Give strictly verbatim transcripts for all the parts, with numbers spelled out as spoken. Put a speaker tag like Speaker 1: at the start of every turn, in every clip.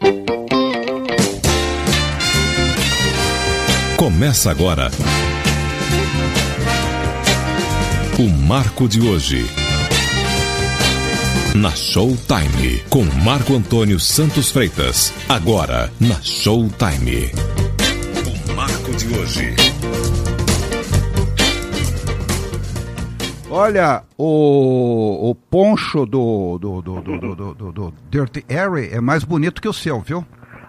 Speaker 1: Começa agora o Marco de Hoje, na Showtime, com Marco Antônio Santos Freitas. Agora, na Showtime. O Marco de Hoje.
Speaker 2: Olha, o, o poncho do, do, do, do, do, do, do, do Dirty Harry é mais bonito que o seu, viu?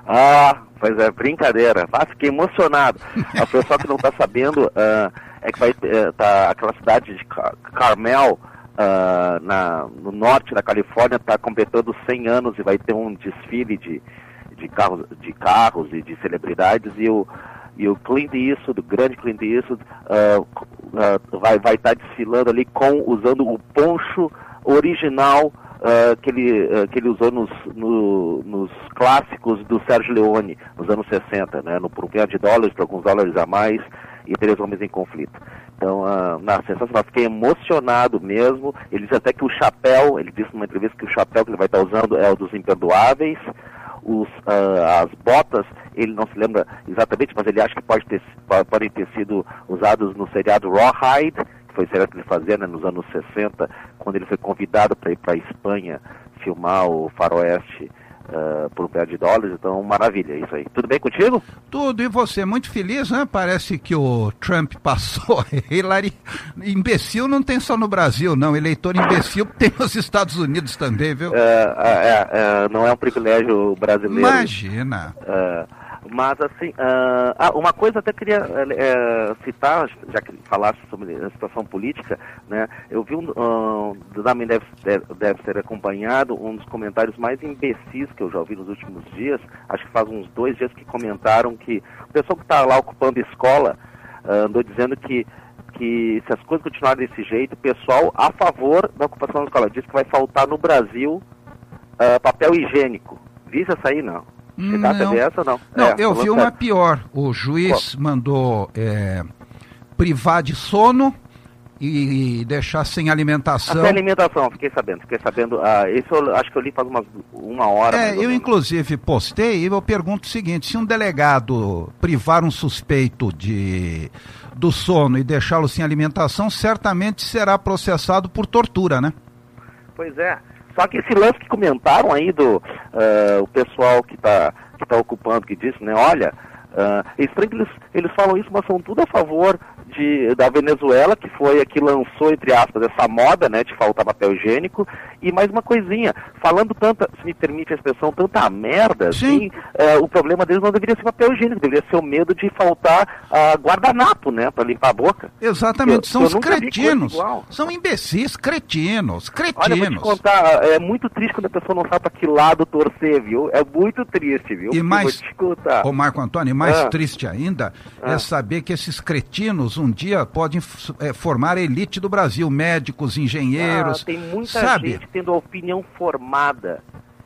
Speaker 3: Ah, pois é, brincadeira. Ah, fiquei emocionado. O pessoal que não está sabendo, uh, é que vai uh, tá, aquela cidade de Car- Carmel, uh, na, no norte da Califórnia, está completando cem anos e vai ter um desfile de, de, carros, de carros e de celebridades, e o, e o Clint Eastwood, o grande Clint Eastwood, uh, uh, vai vai estar tá desfilando ali com, usando o poncho original Uh, que, ele, uh, que ele usou nos, no, nos clássicos do Sérgio Leone, nos anos sessenta, né, no, por um milhão de dólares, por alguns dólares a mais, e Três Homens em Conflito. Então, uh, na sensacional, fiquei emocionado mesmo. Ele diz até que o chapéu, ele disse numa entrevista que o chapéu que ele vai estar usando é o dos Imperdoáveis. Os, uh, as botas, ele não se lembra exatamente, mas ele acha que pode ter, podem ter sido usados no seriado Rawhide, que foi o seriado que ele fazia, né, nos anos sessenta, quando ele foi convidado para ir para a Espanha filmar o Faroeste uh, por um milhão de dólares. Então, maravilha, isso aí. Tudo bem contigo?
Speaker 2: Tudo, e você? Muito feliz, né? Parece que o Trump passou. Hillary, imbecil não tem só no Brasil, não. Eleitor imbecil tem nos Estados Unidos também, viu?
Speaker 3: Uh, uh, uh, uh, não é um privilégio brasileiro.
Speaker 2: Imagina.
Speaker 3: Uh, Mas, assim, uh, ah, uma coisa até queria uh, citar, já que falasse sobre a situação política, né? Eu vi, um, uh, também deve, deve, deve ser acompanhado, um dos comentários mais imbecis que eu já ouvi nos últimos dias. Acho que faz uns dois dias que comentaram que o pessoal que está lá ocupando escola uh, andou dizendo que, que se as coisas continuarem desse jeito, o pessoal a favor da ocupação da escola diz que vai faltar no Brasil uh, papel higiênico. Visa essa aí, não?
Speaker 2: Não,
Speaker 3: essa, não?
Speaker 2: não
Speaker 3: é,
Speaker 2: eu vi
Speaker 3: certo.
Speaker 2: uma pior. O juiz Qual? mandou é, privar de sono e, e deixar sem alimentação.
Speaker 3: Sem alimentação, fiquei sabendo. Fiquei sabendo. Ah, isso eu acho que eu li faz umas, uma hora.
Speaker 2: É, eu inclusive postei e eu pergunto o seguinte: se um delegado privar um suspeito de, do sono e deixá-lo sem alimentação, certamente será processado por tortura, né?
Speaker 3: Pois é. Só que esse lance que comentaram aí do uh, o pessoal que está que tá ocupando, que disse, né, olha, uh, é estranho que eles, eles falam isso, mas são tudo a favor de, da Venezuela, que foi a que lançou, entre aspas, essa moda, né, de faltar papel higiênico. E mais uma coisinha, falando tanta, se me permite a expressão, tanta merda, assim, uh, o problema deles não deveria ser papel higiênico, deveria ser o medo de faltar uh, guardanapo, né, para limpar a boca.
Speaker 2: Exatamente,
Speaker 3: eu,
Speaker 2: são
Speaker 3: eu
Speaker 2: os cretinos, são
Speaker 3: assim.
Speaker 2: imbecis, cretinos, cretinos.
Speaker 3: Olha, vou te contar, é muito triste quando a pessoa não sabe para que lado torcer, viu? É muito triste, viu?
Speaker 2: E mais,
Speaker 3: vou te contar.
Speaker 2: Ô Marco Antônio, e mais
Speaker 3: ah.
Speaker 2: triste ainda
Speaker 3: ah.
Speaker 2: é saber que esses cretinos um dia podem é, formar a elite do Brasil, médicos, engenheiros,
Speaker 3: ah, tem muita
Speaker 2: sabe?
Speaker 3: gente tendo a opinião formada,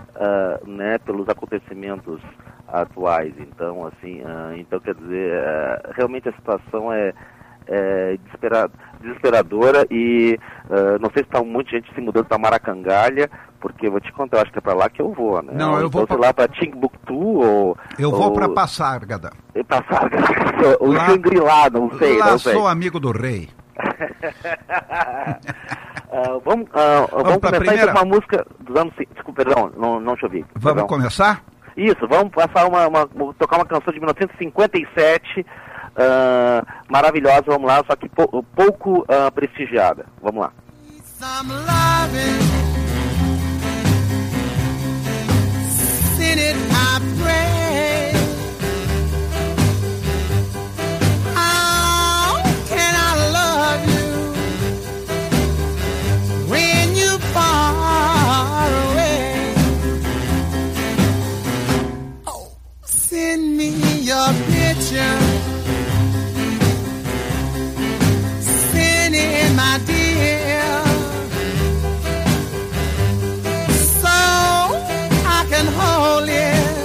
Speaker 3: uh, né, pelos acontecimentos atuais. Então, assim, uh, então quer dizer, uh, realmente a situação é, é desespera- desesperadora e uh, não sei se está um monte de gente se mudando para Maracangalha, porque eu vou te contar, eu acho que é para lá que eu vou, né?
Speaker 2: Não,
Speaker 3: ou
Speaker 2: eu
Speaker 3: então,
Speaker 2: vou
Speaker 3: sei
Speaker 2: pra...
Speaker 3: lá para Timbuktu ou...
Speaker 2: Eu vou
Speaker 3: ou...
Speaker 2: para Passárgada.
Speaker 3: Passárgada, o
Speaker 2: lá...
Speaker 3: Xangri-Lá, não sei,
Speaker 2: lá
Speaker 3: não sei.
Speaker 2: sou amigo do rei.
Speaker 3: Uh, vamos uh, vamos, vamos começar
Speaker 2: primeira...
Speaker 3: então com uma música dos anos... Desculpa, perdão, não, não te ouvi.
Speaker 2: Vamos
Speaker 3: perdão.
Speaker 2: começar?
Speaker 3: Isso, vamos passar uma, uma, tocar uma canção de mil novecentos e cinquenta e sete, uh, maravilhosa, vamos lá, só que pou, pouco uh, prestigiada. Vamos lá.
Speaker 4: Send me your picture. Send it, my dear, so I can hold it.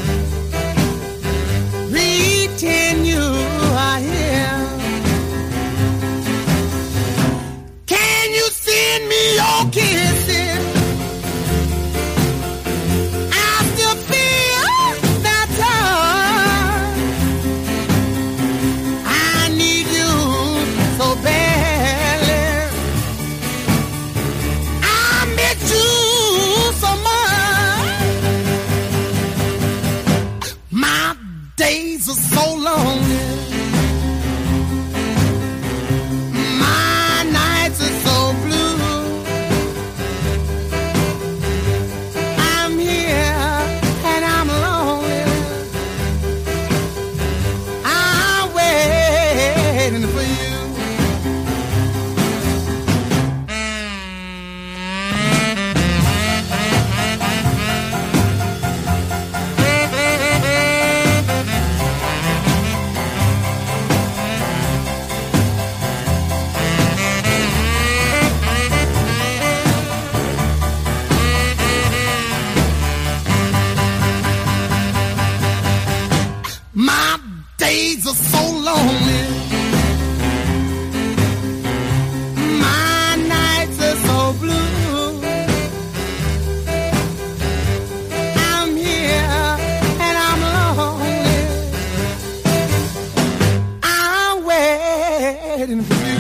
Speaker 4: Pretend you are here. Can you send me your kisses? I still feel are so lonely. My nights are so blue. I'm here and I'm lonely. I'm waiting for you. My days are so lonely. My nights are so blue. I'm here and I'm lonely. I'm waiting for you.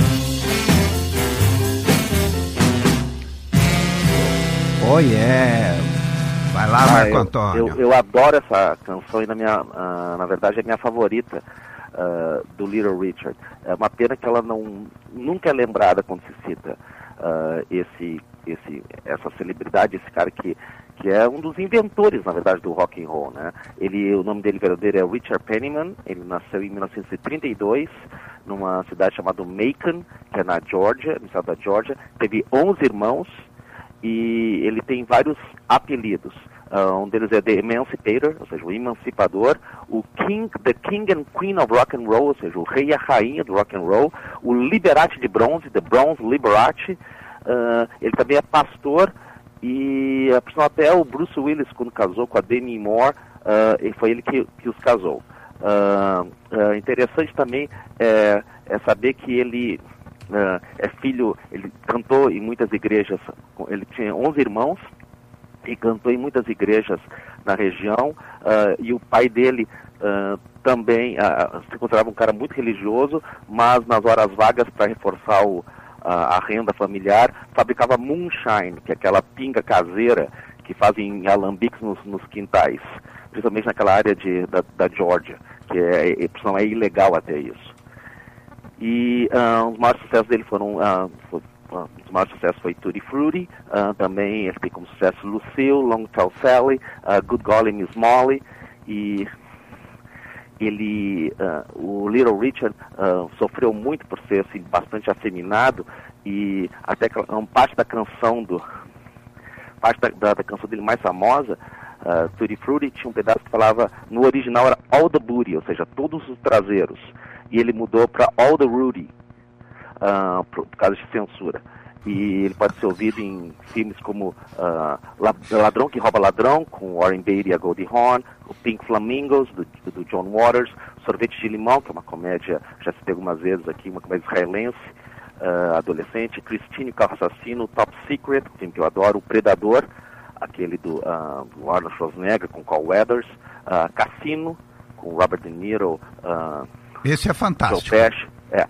Speaker 2: Oh yeah! Vai lá,
Speaker 3: Ah,
Speaker 2: Marco
Speaker 3: eu,
Speaker 2: Antônio.
Speaker 3: eu, eu adoro essa canção e na, minha, uh, na verdade é minha favorita uh, do Little Richard. É uma pena que ela não, nunca é lembrada quando se cita uh, esse, esse, essa celebridade, esse cara que, que é um dos inventores, na verdade, do rock and roll, né? Ele, o nome dele verdadeiro é Richard Penniman. Ele nasceu em mil novecentos e trinta e dois numa cidade chamada Macon, que é na Georgia, no estado da Georgia. Teve onze irmãos. E ele tem vários apelidos. Uh, um deles é The Emancipator, ou seja, o emancipador. O King, The King and Queen of Rock and Roll, ou seja, o rei e a rainha do rock and roll. O Liberati de bronze, The Bronze Liberati. Uh, ele também é pastor. E uh, até o Bruce Willis, quando casou com a Demi Moore, uh, foi ele que, que os casou. Uh, uh, interessante também é, é saber que ele... Uh, é filho, ele cantou em muitas igrejas, ele tinha onze irmãos e cantou em muitas igrejas na região, uh, e o pai dele uh, também uh, se considerava um cara muito religioso, mas nas horas vagas, para reforçar o, uh, a renda familiar, fabricava moonshine, que é aquela pinga caseira que fazem em alambiques nos, nos quintais, principalmente naquela área de, da, da Georgia, que é, é, é ilegal até isso. E uh, os maiores sucessos dele foram, uh, foi, uh, os maiores sucessos foi Tutti Frutti, uh, também ele tem como sucesso Lucille, Long Tall Sally, uh, Good Golly Miss Molly, e ele, uh, o Little Richard uh, sofreu muito por ser assim, bastante afeminado, e até um, parte da canção do, parte da, da, da canção dele mais famosa, uh, Tutti Frutti, tinha um pedaço que falava, no original era All the Booty, ou seja, todos os traseiros. E ele mudou para All the Rudy, uh, por, por causa de censura. E ele pode ser ouvido em filmes como uh, Ladrão que Rouba Ladrão, com Warren Beatty e a Goldie Hawn, o Pink Flamingos, do, do John Waters, Sorvete de Limão, que é uma comédia, já citei algumas vezes aqui, uma comédia israelense, uh, adolescente, Christine, o Carro Assassino, Top Secret, um filme que eu adoro, O Predador, aquele do, uh, do Arnold Schwarzenegger, com Carl Weathers, uh, Cassino, com Robert De Niro, uh,
Speaker 2: esse é fantástico.
Speaker 3: Pesci, é.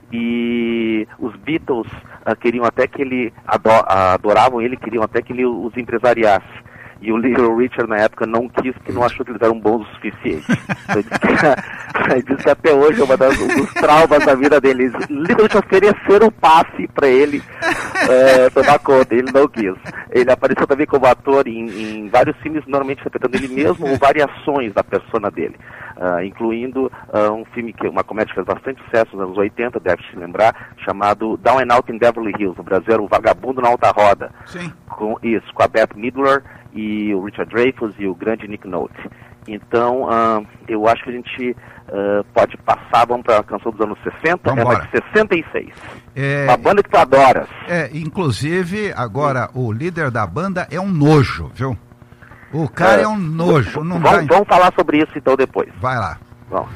Speaker 3: E os Beatles uh, queriam até que ele ado adoravam ele, queriam até que ele os empresariasse. E o Little Richard na época não quis, porque não achou que eles eram bons o suficiente. Então, ele, disse que, ele disse que até hoje é uma das, um dos traumas da vida dele. Eles literalmente ofereceram o passe para ele é, tomar conta, ele não quis. Ele apareceu também como ator em, em vários filmes, normalmente interpretando ele mesmo, ou variações da persona dele. Uh, incluindo uh, um filme, que uma comédia que fez bastante sucesso nos anos oitenta, deve se lembrar, chamado Down and Out in Beverly Hills. No Brasil era O Vagabundo na Alta Roda.
Speaker 2: Sim.
Speaker 3: Com, isso, com a Bette Midler e o Richard Dreyfuss e o grande Nick Nolte. Então, uh, eu acho que a gente uh, pode passar, vamos para a canção dos anos sessenta, é uma de sessenta e seis. É, uma banda que tu adoras.
Speaker 2: É, inclusive, agora, o líder da banda é um nojo, viu? O cara é, é um nojo. Não
Speaker 3: vamos,
Speaker 2: dá...
Speaker 3: vamos falar sobre isso então depois.
Speaker 2: Vai lá.
Speaker 3: Vamos.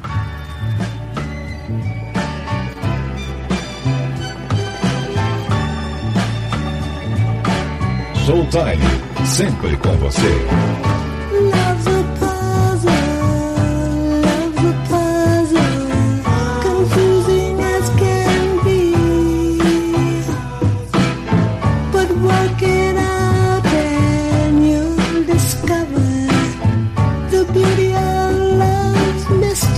Speaker 1: Showtime, sempre com você.
Speaker 5: Love's a puzzle, love's a puzzle, confusing as can be, but work it out and you'll discover the beauty of love's mystery.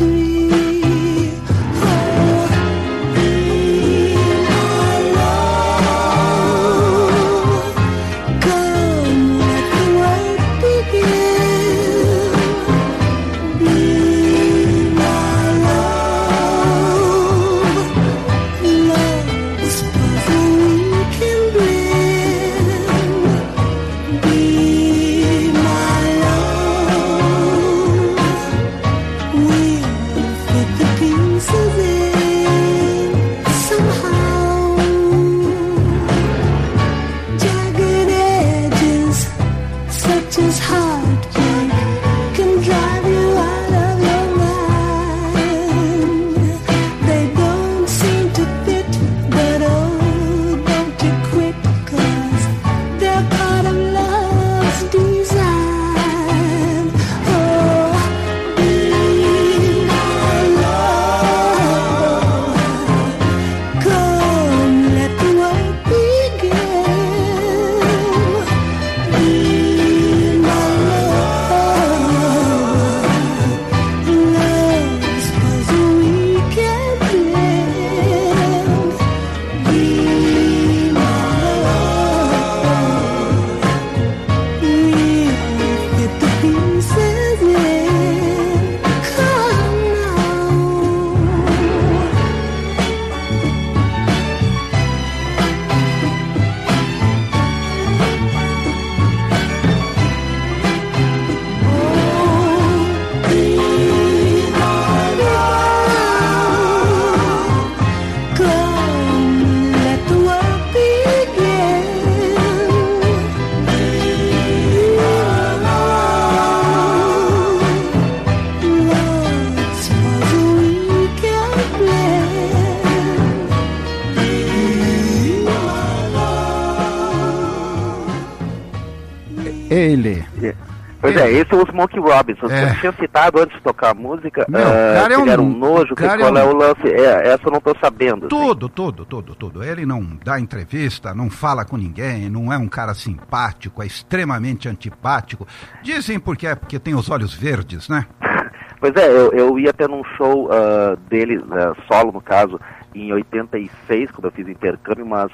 Speaker 2: ele.
Speaker 3: Pois é, esse é o Smokey Robinson.
Speaker 2: É.
Speaker 3: Você tinha citado antes de tocar a música,
Speaker 2: Meu,
Speaker 3: uh,
Speaker 2: cara é
Speaker 3: que ele era
Speaker 2: um-
Speaker 3: um nojo, que
Speaker 2: cara é
Speaker 3: qual
Speaker 2: um-
Speaker 3: é o lance? É, essa eu não tô sabendo. assim.
Speaker 2: Tudo, tudo, tudo, tudo. Ele não dá entrevista, não fala com ninguém, não é um cara simpático, é extremamente antipático. Dizem porque é porque tem os olhos verdes, né?
Speaker 3: Pois é, eu, eu ia até num show uh, dele, uh, solo no caso, em oitenta e seis, quando eu fiz intercâmbio, mas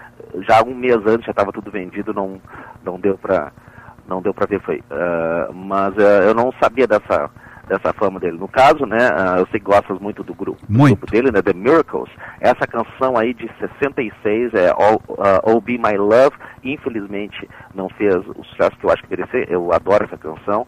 Speaker 3: já um mês antes já estava tudo vendido, não, não deu pra... Não deu pra ver, foi. Uh, mas uh, eu não sabia dessa, dessa fama dele. No caso, né, uh, eu sei que gostas muito do grupo, do
Speaker 2: Muito.
Speaker 3: grupo dele, né, The Miracles. Essa canção aí de sessenta e seis, é All, uh, All Be My Love, infelizmente não fez o sucesso que eu acho que merecia. Eu adoro essa canção.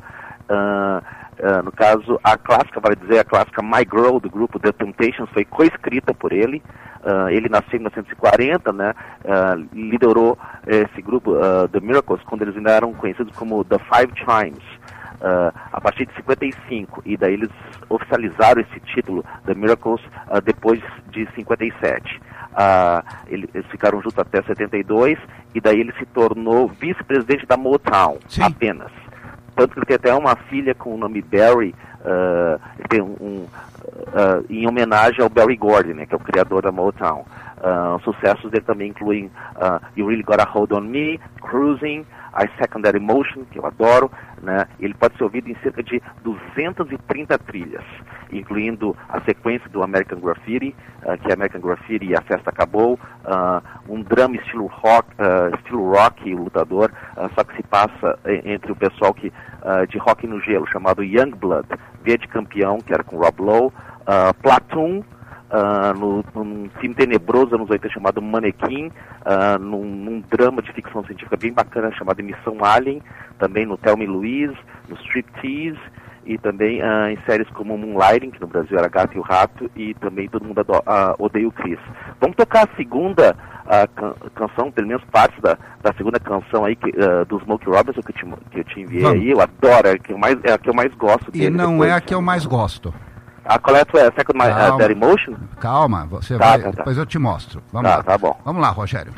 Speaker 3: Uh, uh, no caso, a clássica, vale dizer, a clássica My Girl do grupo The Temptations foi coescrita por ele. Uh, ele nasceu em mil novecentos e quarenta, né, uh, liderou esse grupo, uh, The Miracles, quando eles ainda eram conhecidos como The Five Chimes, uh, a partir de cinquenta e cinco, e daí eles oficializaram esse título, The Miracles, uh, depois de cinquenta e sete. Uh, eles ficaram juntos até setenta e dois, e daí ele se tornou vice-presidente da Motown,
Speaker 2: Sim.
Speaker 3: apenas. Tanto que ele tem até uma filha com o nome Barry, uh, ele tem um, um, uh, em homenagem ao Barry Gordy, né, que é o criador da Motown. Uh, sucessos dele também incluem uh, You Really Got a Hold on Me, Cruising, I Secondary Emotion, que eu adoro, né? Ele pode ser ouvido em cerca de duzentas e trinta trilhas, incluindo a sequência do American Graffiti, uh, que é American Graffiti e A Festa Acabou, uh, um drama estilo rock, uh, estilo rock, o lutador, uh, só que se passa entre o pessoal que, uh, de rock no gelo, chamado Youngblood, V de Campeão, que era com Rob Lowe, uh, Platoon, Uh, no, num filme tenebroso anos oitenta chamado Manequim, uh, num, num drama de ficção científica bem bacana chamado Missão Alien, também no Thelma e Louise, no Striptease, e também uh, em séries como Moonlighting, que no Brasil era Gato e o Rato, e também Todo Mundo Ado- uh, Odeia o Chris. Vamos tocar a segunda uh, can- canção, pelo menos parte da, da segunda canção aí, que, uh, do Smokey Robinson, que eu te, que eu te enviei.
Speaker 2: Vamos.
Speaker 3: Aí, eu adoro, é a que eu mais, é a que eu mais gosto
Speaker 2: E
Speaker 3: dele.
Speaker 2: não
Speaker 3: depois.
Speaker 2: é a que eu mais gosto.
Speaker 3: A qual é a tua? É Second My uh,
Speaker 2: Calma.
Speaker 3: Dead Emotion?
Speaker 2: Calma, você
Speaker 3: Tá,
Speaker 2: vai.
Speaker 3: tá, tá.
Speaker 2: Depois eu te mostro. Vamos
Speaker 3: Tá,
Speaker 2: lá.
Speaker 3: tá bom.
Speaker 2: Vamos lá, Rogério.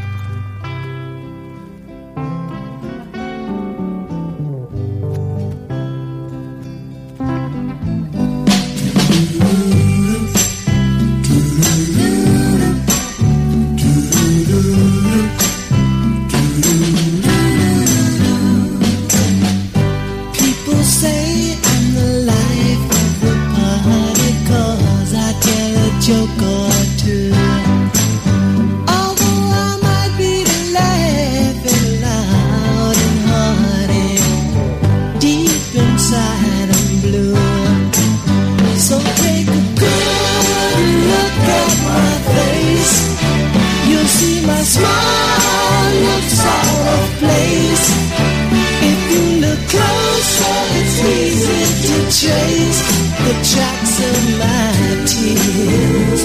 Speaker 5: People say I'm the life of the party 'cause I tell a joke or two. Although I might be laughing loud and hearty, deep inside I'm blue. So take a good look at my face. You'll see my smile looks out of place. If you look closer, it's easy to trace the tracks of my tears.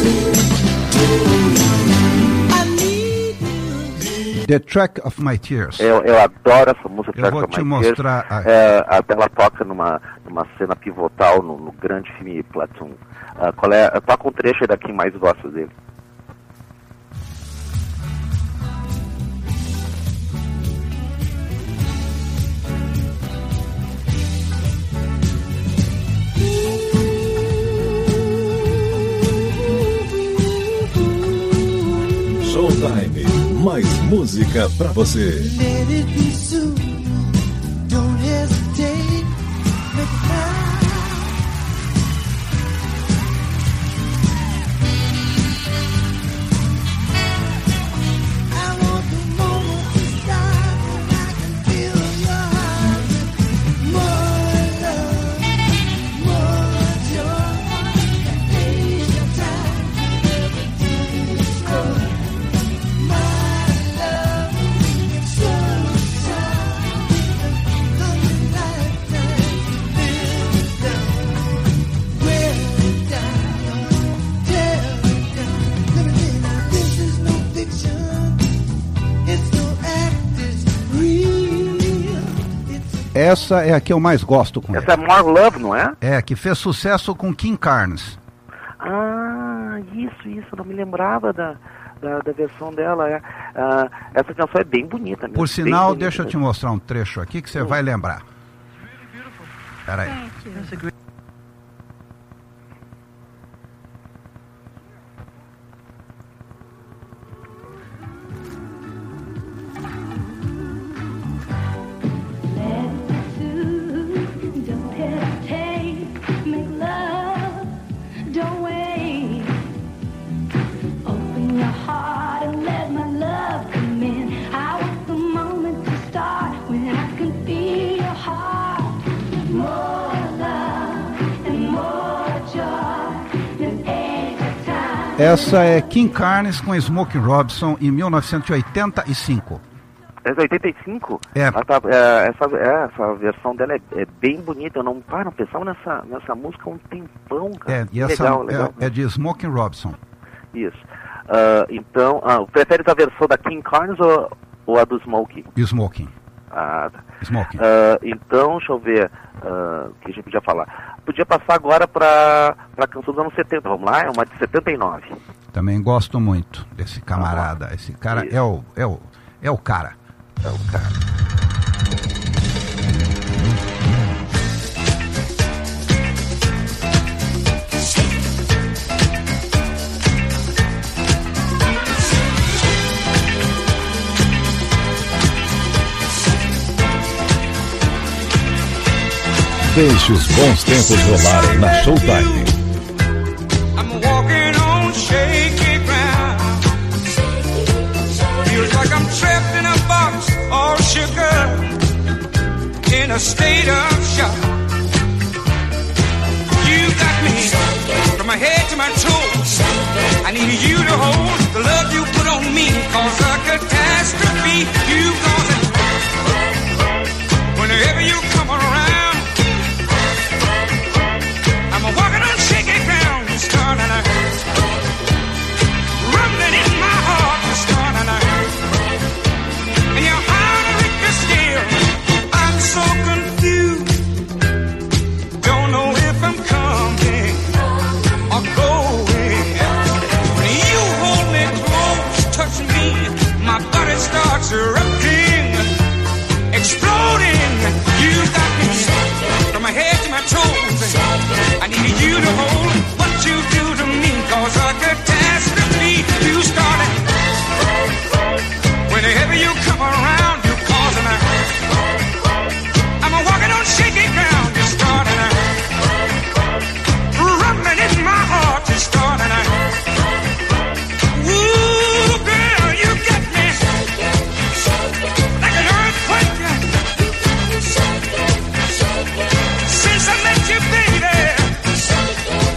Speaker 5: I need you.
Speaker 2: The Track of My Tears.
Speaker 3: Eu, eu adoro essa música.
Speaker 2: Eu
Speaker 3: Track
Speaker 2: vou
Speaker 3: of
Speaker 2: te
Speaker 3: My
Speaker 2: mostrar
Speaker 3: Tears.
Speaker 2: a-
Speaker 3: É, até ela toca numa, numa cena pivotal no, no grande filme Platoon. Ah, qual é, toca um trecho aí da quem mais gosta dele.
Speaker 1: Showtime. Mais música pra você.
Speaker 5: Let it be soon. Don't hesitate. Make it now. I want the moment to start when I can feel your heart. More love, more joy. Take your time, everything is good. My love, so sound. Coming like that, feel down, wear down, tear down. Let me tell you now, this is no fiction. It's no act, it's real. It's
Speaker 2: Essa é a que eu mais gosto com ele.
Speaker 3: Essa é More Love, não é?
Speaker 2: É, que fez sucesso com King Carnes.
Speaker 3: Ah, isso, isso. Eu não me lembrava da, da, da versão dela. É. Uh, essa canção é bem bonita mesmo.
Speaker 2: Por sinal,
Speaker 3: bonita,
Speaker 2: deixa eu te mostrar um trecho aqui que você hum. vai lembrar. Peraí. Essa é King Carnes com Smokey Robinson em mil novecentos e oitenta e cinco.
Speaker 3: É de oitenta e cinco?
Speaker 2: É.
Speaker 3: Tá, é, essa, é, essa versão dela é, é bem bonita. Eu não paro, pensava nessa, nessa música há um tempão, cara.
Speaker 2: É, e essa
Speaker 3: legal, legal.
Speaker 2: É, é de Smokey Robinson.
Speaker 3: Isso. Uh, então, uh, prefere a versão da King Carnes ou, ou a do Smokey?
Speaker 2: Smokey.
Speaker 3: Ah, tá.
Speaker 2: Smokey.
Speaker 3: Uh, então, deixa eu ver o uh, que a gente podia falar. Podia passar agora para a canção dos anos setenta. Vamos lá, é uma de setenta e nove.
Speaker 2: Também gosto muito desse camarada. Esse cara é o, é, o, é o cara.
Speaker 3: É o cara.
Speaker 1: Deixe os bons tempos rolarem na Showtime.
Speaker 6: I'm walking on shaky ground. Feels like I'm trapped in a box, all sugar, in a state of shock. You got me from my head to my toes. I need you to hold the love you put on me, cause a catastrophe. You cause it whenever you come around. I'm walking on shaky ground, it's starting to hurt. Rumbling in my heart, it's starting to hurt. And your heart Richter still, I'm so confused. Don't know if I'm coming or going. When you hold me close, touch me, my body starts erupting, exploding. You got me from my head to my toes. I need you to hold what you do to me, cause a catastrophe you started. Whenever you come around, you're causing a hurt. I'm a walking on shaky ground, you're starting a hurt. Rumbling in my heart, you're starting a hurt. Ooh, girl, you get me like an earthquake. Since I met you, baby,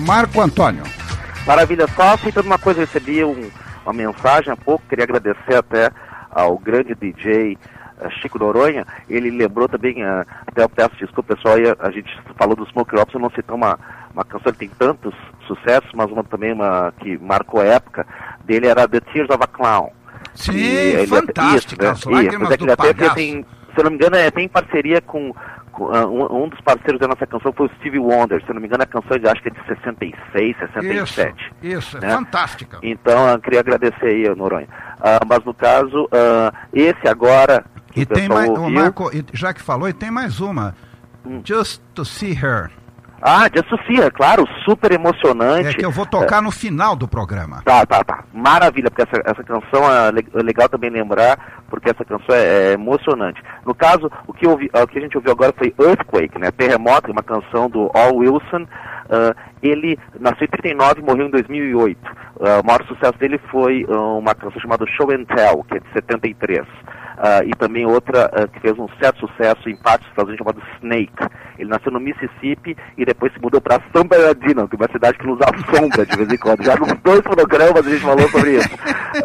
Speaker 2: Marco Antônio.
Speaker 3: Maravilha, só feitando uma coisa, eu recebi um, uma mensagem há pouco, queria agradecer até ao grande D J uh, Chico Noronha. Ele lembrou também, uh, até eu peço desculpa pessoal, aí a, a gente falou do Smoke Ops, eu não citei uma, uma canção que tem tantos sucessos, mas uma também uma que marcou a época dele, era The Tears of a Clown.
Speaker 2: Sim,
Speaker 3: ele,
Speaker 2: fantástica,
Speaker 3: isso, né? Isso, mas é que ele até tem, se eu não me engano, é, tem parceria com Um, um dos parceiros da nossa canção foi o Stevie Wonder, se eu não me engano a canção de, acho que é de sessenta e seis, sessenta e sete.
Speaker 2: Isso, isso,
Speaker 3: né?
Speaker 2: É fantástica.
Speaker 3: Então eu queria agradecer aí, Noronha. Uh, mas no caso, uh, esse agora que
Speaker 2: e
Speaker 3: o
Speaker 2: tem
Speaker 3: pessoal
Speaker 2: mais,
Speaker 3: ouviu...
Speaker 2: o Marco, já que falou, e tem mais uma, hum. Just to See Her.
Speaker 3: Ah, Just to See Her, claro, super emocionante.
Speaker 2: É que eu vou tocar é. no final do programa.
Speaker 3: Tá, tá, tá. Maravilha, porque essa, essa canção é legal também lembrar, porque essa canção é, é emocionante. No caso, o que, ouvi, o que a gente ouviu agora foi Earthquake, né? Terremoto, uma canção do Al Wilson. Uh, ele nasceu em trinta e nove e morreu em dois mil e oito. Uh, o maior sucesso dele foi uh, uma canção chamada Show and Tell, que é de setenta e três. Uh, e também outra uh, que fez um certo sucesso em partes dos Estados Unidos, chamada Snake. Ele nasceu no Mississippi e depois se mudou para San Bernardino, que é uma cidade que nos assombra de vez em quando. Já nos dois programas a gente falou sobre isso.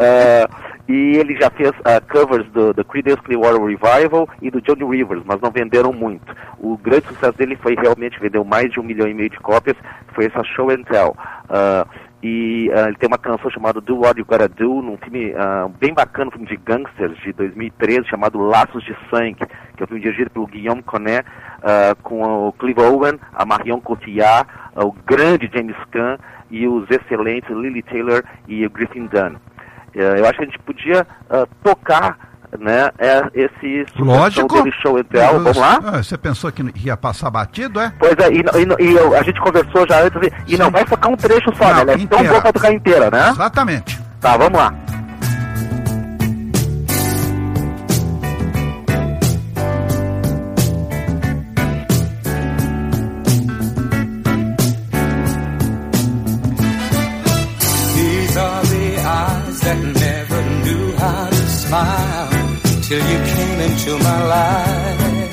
Speaker 3: Uh, e ele já fez uh, covers do, do Creedence Clearwater Revival e do Johnny Rivers, mas não venderam muito. O grande sucesso dele foi realmente, vendeu mais de um milhão e meio de cópias, foi essa Show and Tell. Uh, E uh, ele tem uma canção chamada Do What You Gotta Do, num filme uh, bem bacana, um filme de gangsters de dois mil e treze, chamado Laços de Sangue, que é um filme dirigido pelo Guillaume Canet, uh, com o Clive Owen, a Marion Cotillard, uh, o grande James Caan e os excelentes Lily Taylor e o Griffin Dunn. Uh, eu acho que a gente podia uh, tocar, né, é, esse
Speaker 2: Lógico.
Speaker 3: dele, Show and Tell. Vamos lá?
Speaker 2: Ah, você pensou que ia passar batido, é?
Speaker 3: Pois é, e, e, e eu, a gente conversou já antes, e, e não vai tocar um trecho só,
Speaker 2: não,
Speaker 3: né? Ela é tão boa pra tocar inteira, né?
Speaker 2: Exatamente.
Speaker 3: Tá, vamos lá.
Speaker 6: These are the eyes that never knew how to smile till you came into my life.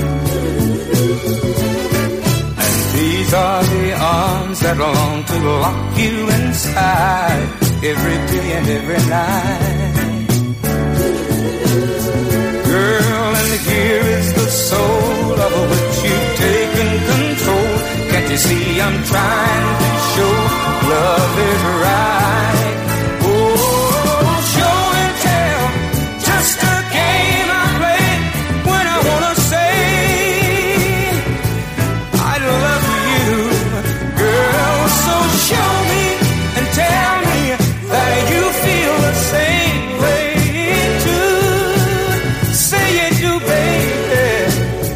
Speaker 6: And these are the arms that long to lock you inside every day and every night. Girl, and here is the soul of which you've taken control. Can't you see I'm trying to show love is right? Oh, show and tell, just a game I play when I wanna say I love you, girl. So show me and tell me that you feel the same way too. Say you do, baby.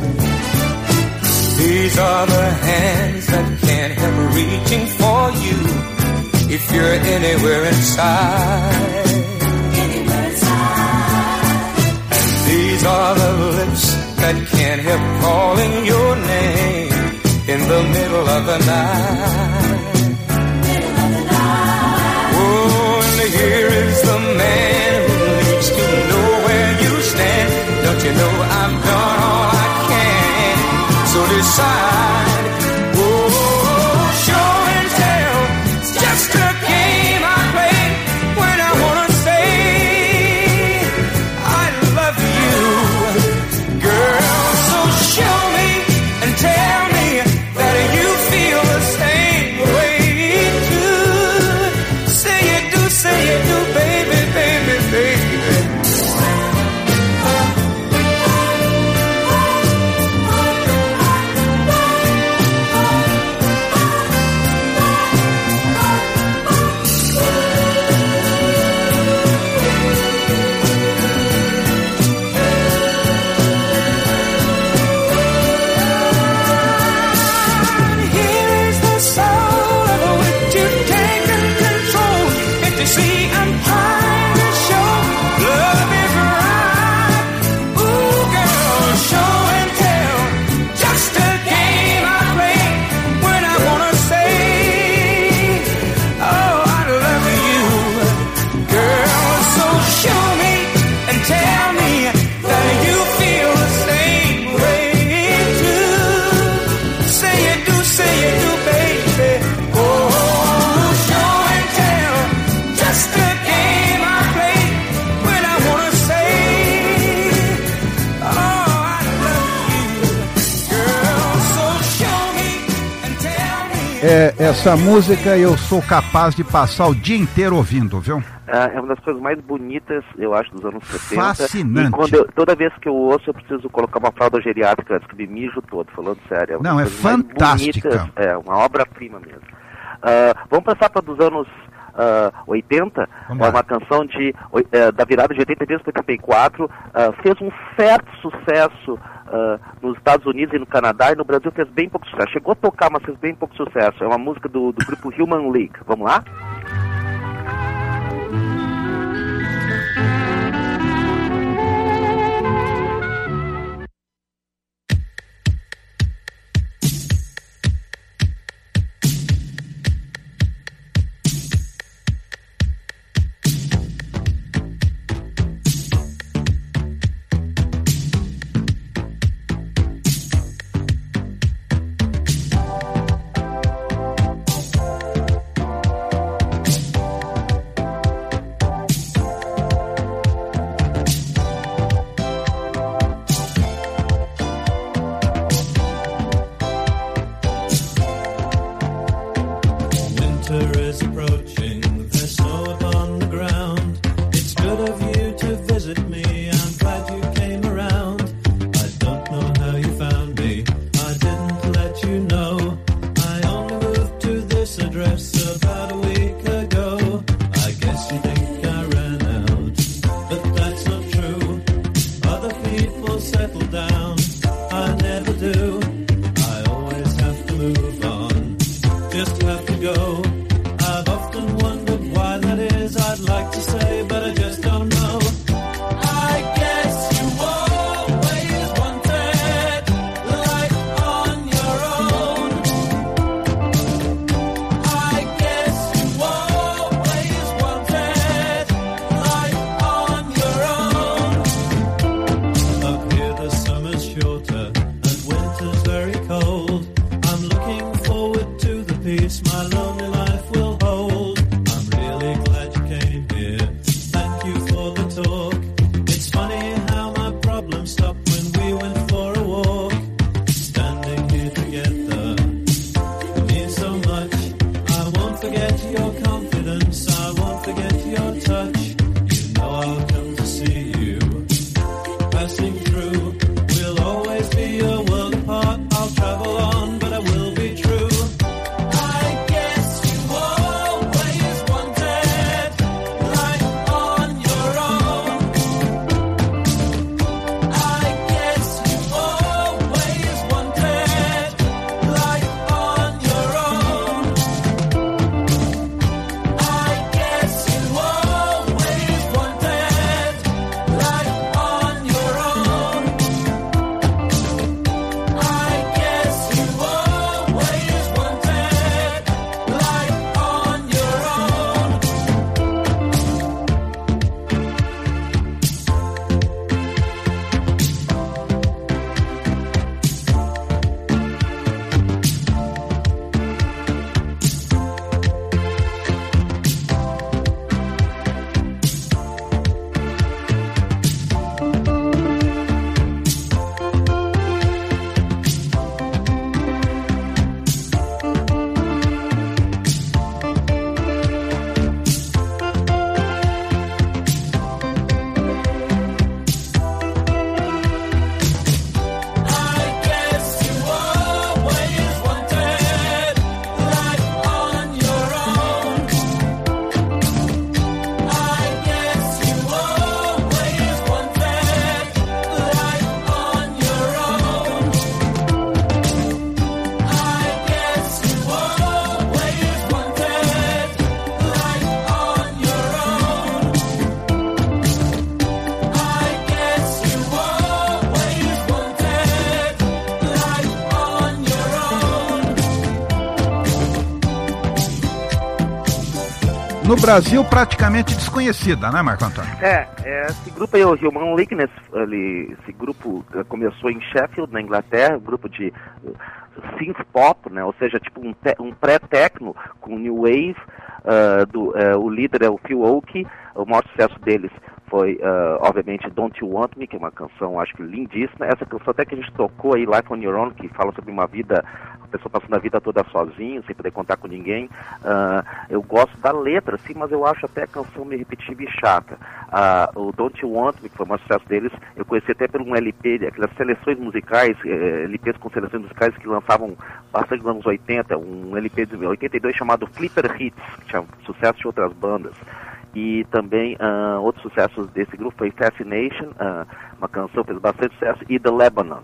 Speaker 6: These are the hands that can't help reaching for you if you're anywhere inside. Anywhere inside. And these are the lips that can't help calling your name in the middle of the night. Middle of the night. Oh, and here is the man who needs to know where you stand. Don't you know I've done all I can? So decide.
Speaker 2: é, essa música eu sou capaz de passar o dia inteiro ouvindo, viu?
Speaker 3: É uma das coisas mais bonitas, eu acho, dos anos setenta.
Speaker 2: Fascinante.
Speaker 3: E quando eu, toda vez que eu ouço, eu preciso colocar uma fralda geriátrica antes que me mijo todo, falando sério. É uma
Speaker 2: Não, é
Speaker 3: das coisas mais
Speaker 2: fantástica.
Speaker 3: bonitas, é uma obra-prima mesmo. Uh, vamos passar para dos anos uh, oitenta,
Speaker 2: Vamos
Speaker 3: é
Speaker 2: lá.
Speaker 3: uma canção de, uh, da virada de oitenta e três para oitenta e quatro, uh, fez um certo sucesso uh, nos Estados Unidos e no Canadá, e no Brasil fez bem pouco sucesso. Chegou a tocar, mas fez bem pouco sucesso. É uma música do, do grupo Human League. Vamos lá?
Speaker 2: No Brasil, praticamente desconhecida, né, Marco Antônio?
Speaker 3: É, é esse grupo aí, o Human League, ele, esse grupo começou em Sheffield, na Inglaterra, um grupo de synth pop, né, ou seja, tipo um, te, um pré-techno com new wave. Uh, do, uh, o líder é o Phil Oakey. O maior sucesso deles foi, uh, obviamente, Don't You Want Me, que é uma canção, acho que lindíssima. Essa canção até que a gente tocou aí, Life on Your Own, que fala sobre uma vida pessoa passando a vida toda sozinho, sem poder contar com ninguém. Uh, eu gosto da letra, sim, mas eu acho até a canção meio repetitiva e chata. Uh, o Don't You Want Me, que foi o maior sucesso deles, eu conheci até por um L P, aquelas seleções musicais, eh, L Ps com seleções musicais que lançavam bastante nos anos oitenta, um L P de oitenta e dois chamado Flipper Hits, que tinha sucesso de outras bandas. E também uh, outros sucessos desse grupo foi Fascination, uh, uma canção que fez bastante sucesso, e The Lebanon.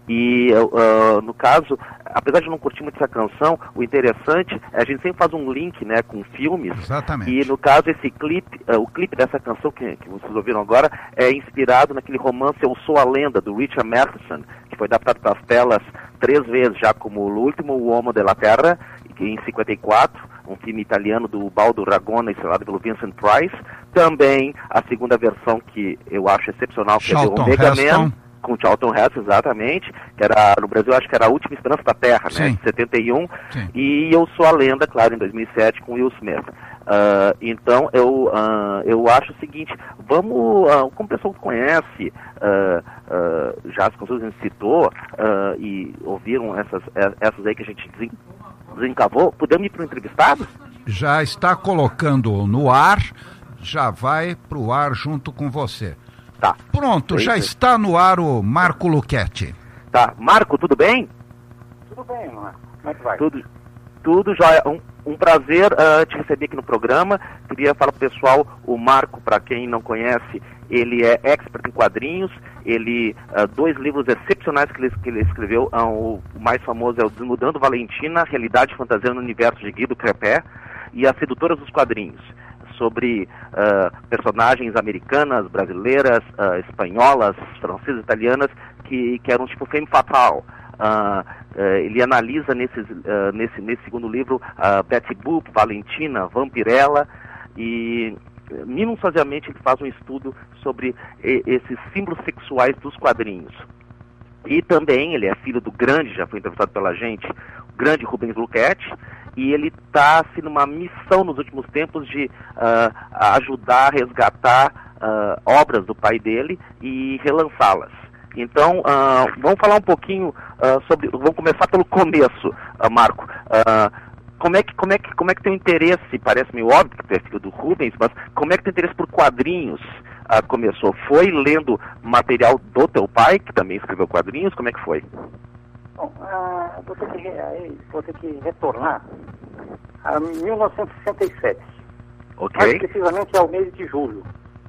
Speaker 3: E, uh, no caso, apesar de não curtir muito essa canção, o interessante é a gente sempre faz um link, né, com filmes.
Speaker 2: Exatamente.
Speaker 3: E, no caso, esse clipe, uh, o clipe dessa canção que, que vocês ouviram agora é inspirado naquele romance Eu Sou a Lenda, do Richard Matheson, que foi adaptado para as telas três vezes já, como O Último Uomo della Terra, em cinquenta e quatro, um filme italiano do Baldo Ragona, estrelado pelo Vincent Price. Também a segunda versão, que eu acho excepcional, que
Speaker 2: Charlton
Speaker 3: é do Omega
Speaker 2: Heston.
Speaker 3: Man, com Charlton Heston, exatamente, que era, no Brasil, acho que era A Última Esperança da Terra, né, de setenta e um,
Speaker 2: Sim.
Speaker 3: E Eu Sou a Lenda, claro, em dois mil e sete, com Will Smith. Uh, então, eu, uh, eu acho o seguinte, vamos, uh, como o pessoal conhece, uh, uh, já as canções que a gente citou, uh, e ouviram essas, essas aí que a gente desen, desencavou, podemos ir para o entrevistado?
Speaker 2: Já está colocando no ar, já vai para o ar junto com você.
Speaker 3: Tá.
Speaker 2: Pronto,
Speaker 3: Eita.
Speaker 2: já está no ar o Marco Luchetti.
Speaker 3: Tá. Marco, tudo bem?
Speaker 7: Tudo bem, Marco. Como é que vai?
Speaker 3: Tudo, tudo jóia. Um, um prazer uh, te receber aqui no programa. Queria falar pro pessoal, o Marco, para quem não conhece, ele é expert em quadrinhos. Ele, uh, dois livros excepcionais que ele, que ele escreveu. Uh, o mais famoso é o Desnudando Valentina, Realidade e Fantasia no Universo de Guido Crepé, e As Sedutoras dos Quadrinhos, sobre uh, personagens americanas, brasileiras, uh, espanholas, francesas, italianas, que, que eram tipo femme fatale. Uh, uh, ele analisa nesses, uh, nesse, nesse segundo livro uh, Betty Boop, Valentina, Vampirella, e uh, minuciosamente ele faz um estudo sobre e, esses símbolos sexuais dos quadrinhos. E também ele é filho do grande, já foi entrevistado pela gente, o grande Rubens Luchetti, e ele está assim, numa missão nos últimos tempos de uh, ajudar a resgatar uh, obras do pai dele e relançá-las. Então, uh, vamos falar um pouquinho uh, sobre... Vamos começar pelo começo, uh, Marco. Uh, como, é que, como, é que, como é que tem o interesse, parece meio óbvio que tu é filho do Rubens, mas como é que tem interesse por quadrinhos uh, começou? Foi lendo material do teu pai, que também escreveu quadrinhos? Como é que foi?
Speaker 7: Bom, uh, vou, ter que, uh, vou ter que retornar a mil novecentos e sessenta e sete.
Speaker 3: Ok.
Speaker 7: Mais precisamente ao mês de julho.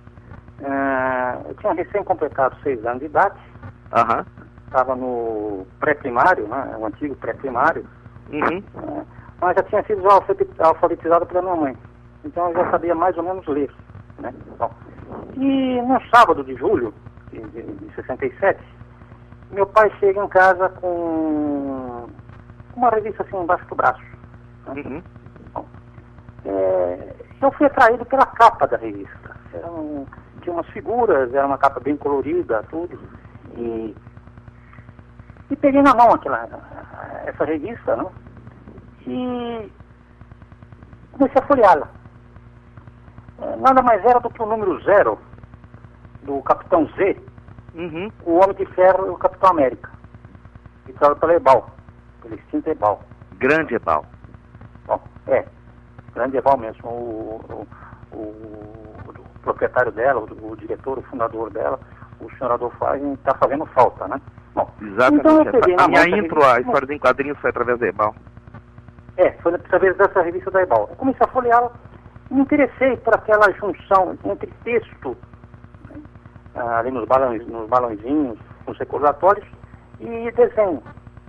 Speaker 7: Uh, eu tinha recém completado seis anos de idade.
Speaker 3: Aham.
Speaker 7: Estava no pré-primário, né, o antigo pré-primário.
Speaker 3: Uhum.
Speaker 7: Uh, mas já tinha sido alfabetizado pela minha mãe. Então eu já sabia mais ou menos ler. Né? Bom, e no sábado de julho de, de, de sessenta e sete, meu pai chega em casa com uma revista assim embaixo do braço. Né?
Speaker 3: Uhum.
Speaker 7: Bom, é, eu fui atraído pela capa da revista. Era um, tinha umas figuras, era uma capa bem colorida, tudo. E, e peguei na mão aquela, essa revista, né? E comecei a folheá-la. É, nada mais era do que o número zero do Capitão Z,
Speaker 3: Uhum.
Speaker 7: o Homem de Ferro e o Capitão América. Editado pela Ebal, pela extinta Ebal.
Speaker 3: Grande Ebal.
Speaker 7: Bom, é, grande Ebal mesmo. O, o, o, o proprietário dela, o, o diretor, o fundador dela, o senhor Adolfo está fazendo falta, né? Bom,
Speaker 3: Exatamente.
Speaker 7: então eu peguei
Speaker 3: a
Speaker 7: na
Speaker 3: minha
Speaker 7: mão
Speaker 3: intro,
Speaker 7: essa
Speaker 3: a história em quadrinhos foi através da Ebal.
Speaker 7: É, foi através dessa revista da Ebal. Eu comecei a folheá-la e me interessei por aquela junção entre texto, né, ali nos, balões, nos balãozinhos, nos recordatórios, e desenho.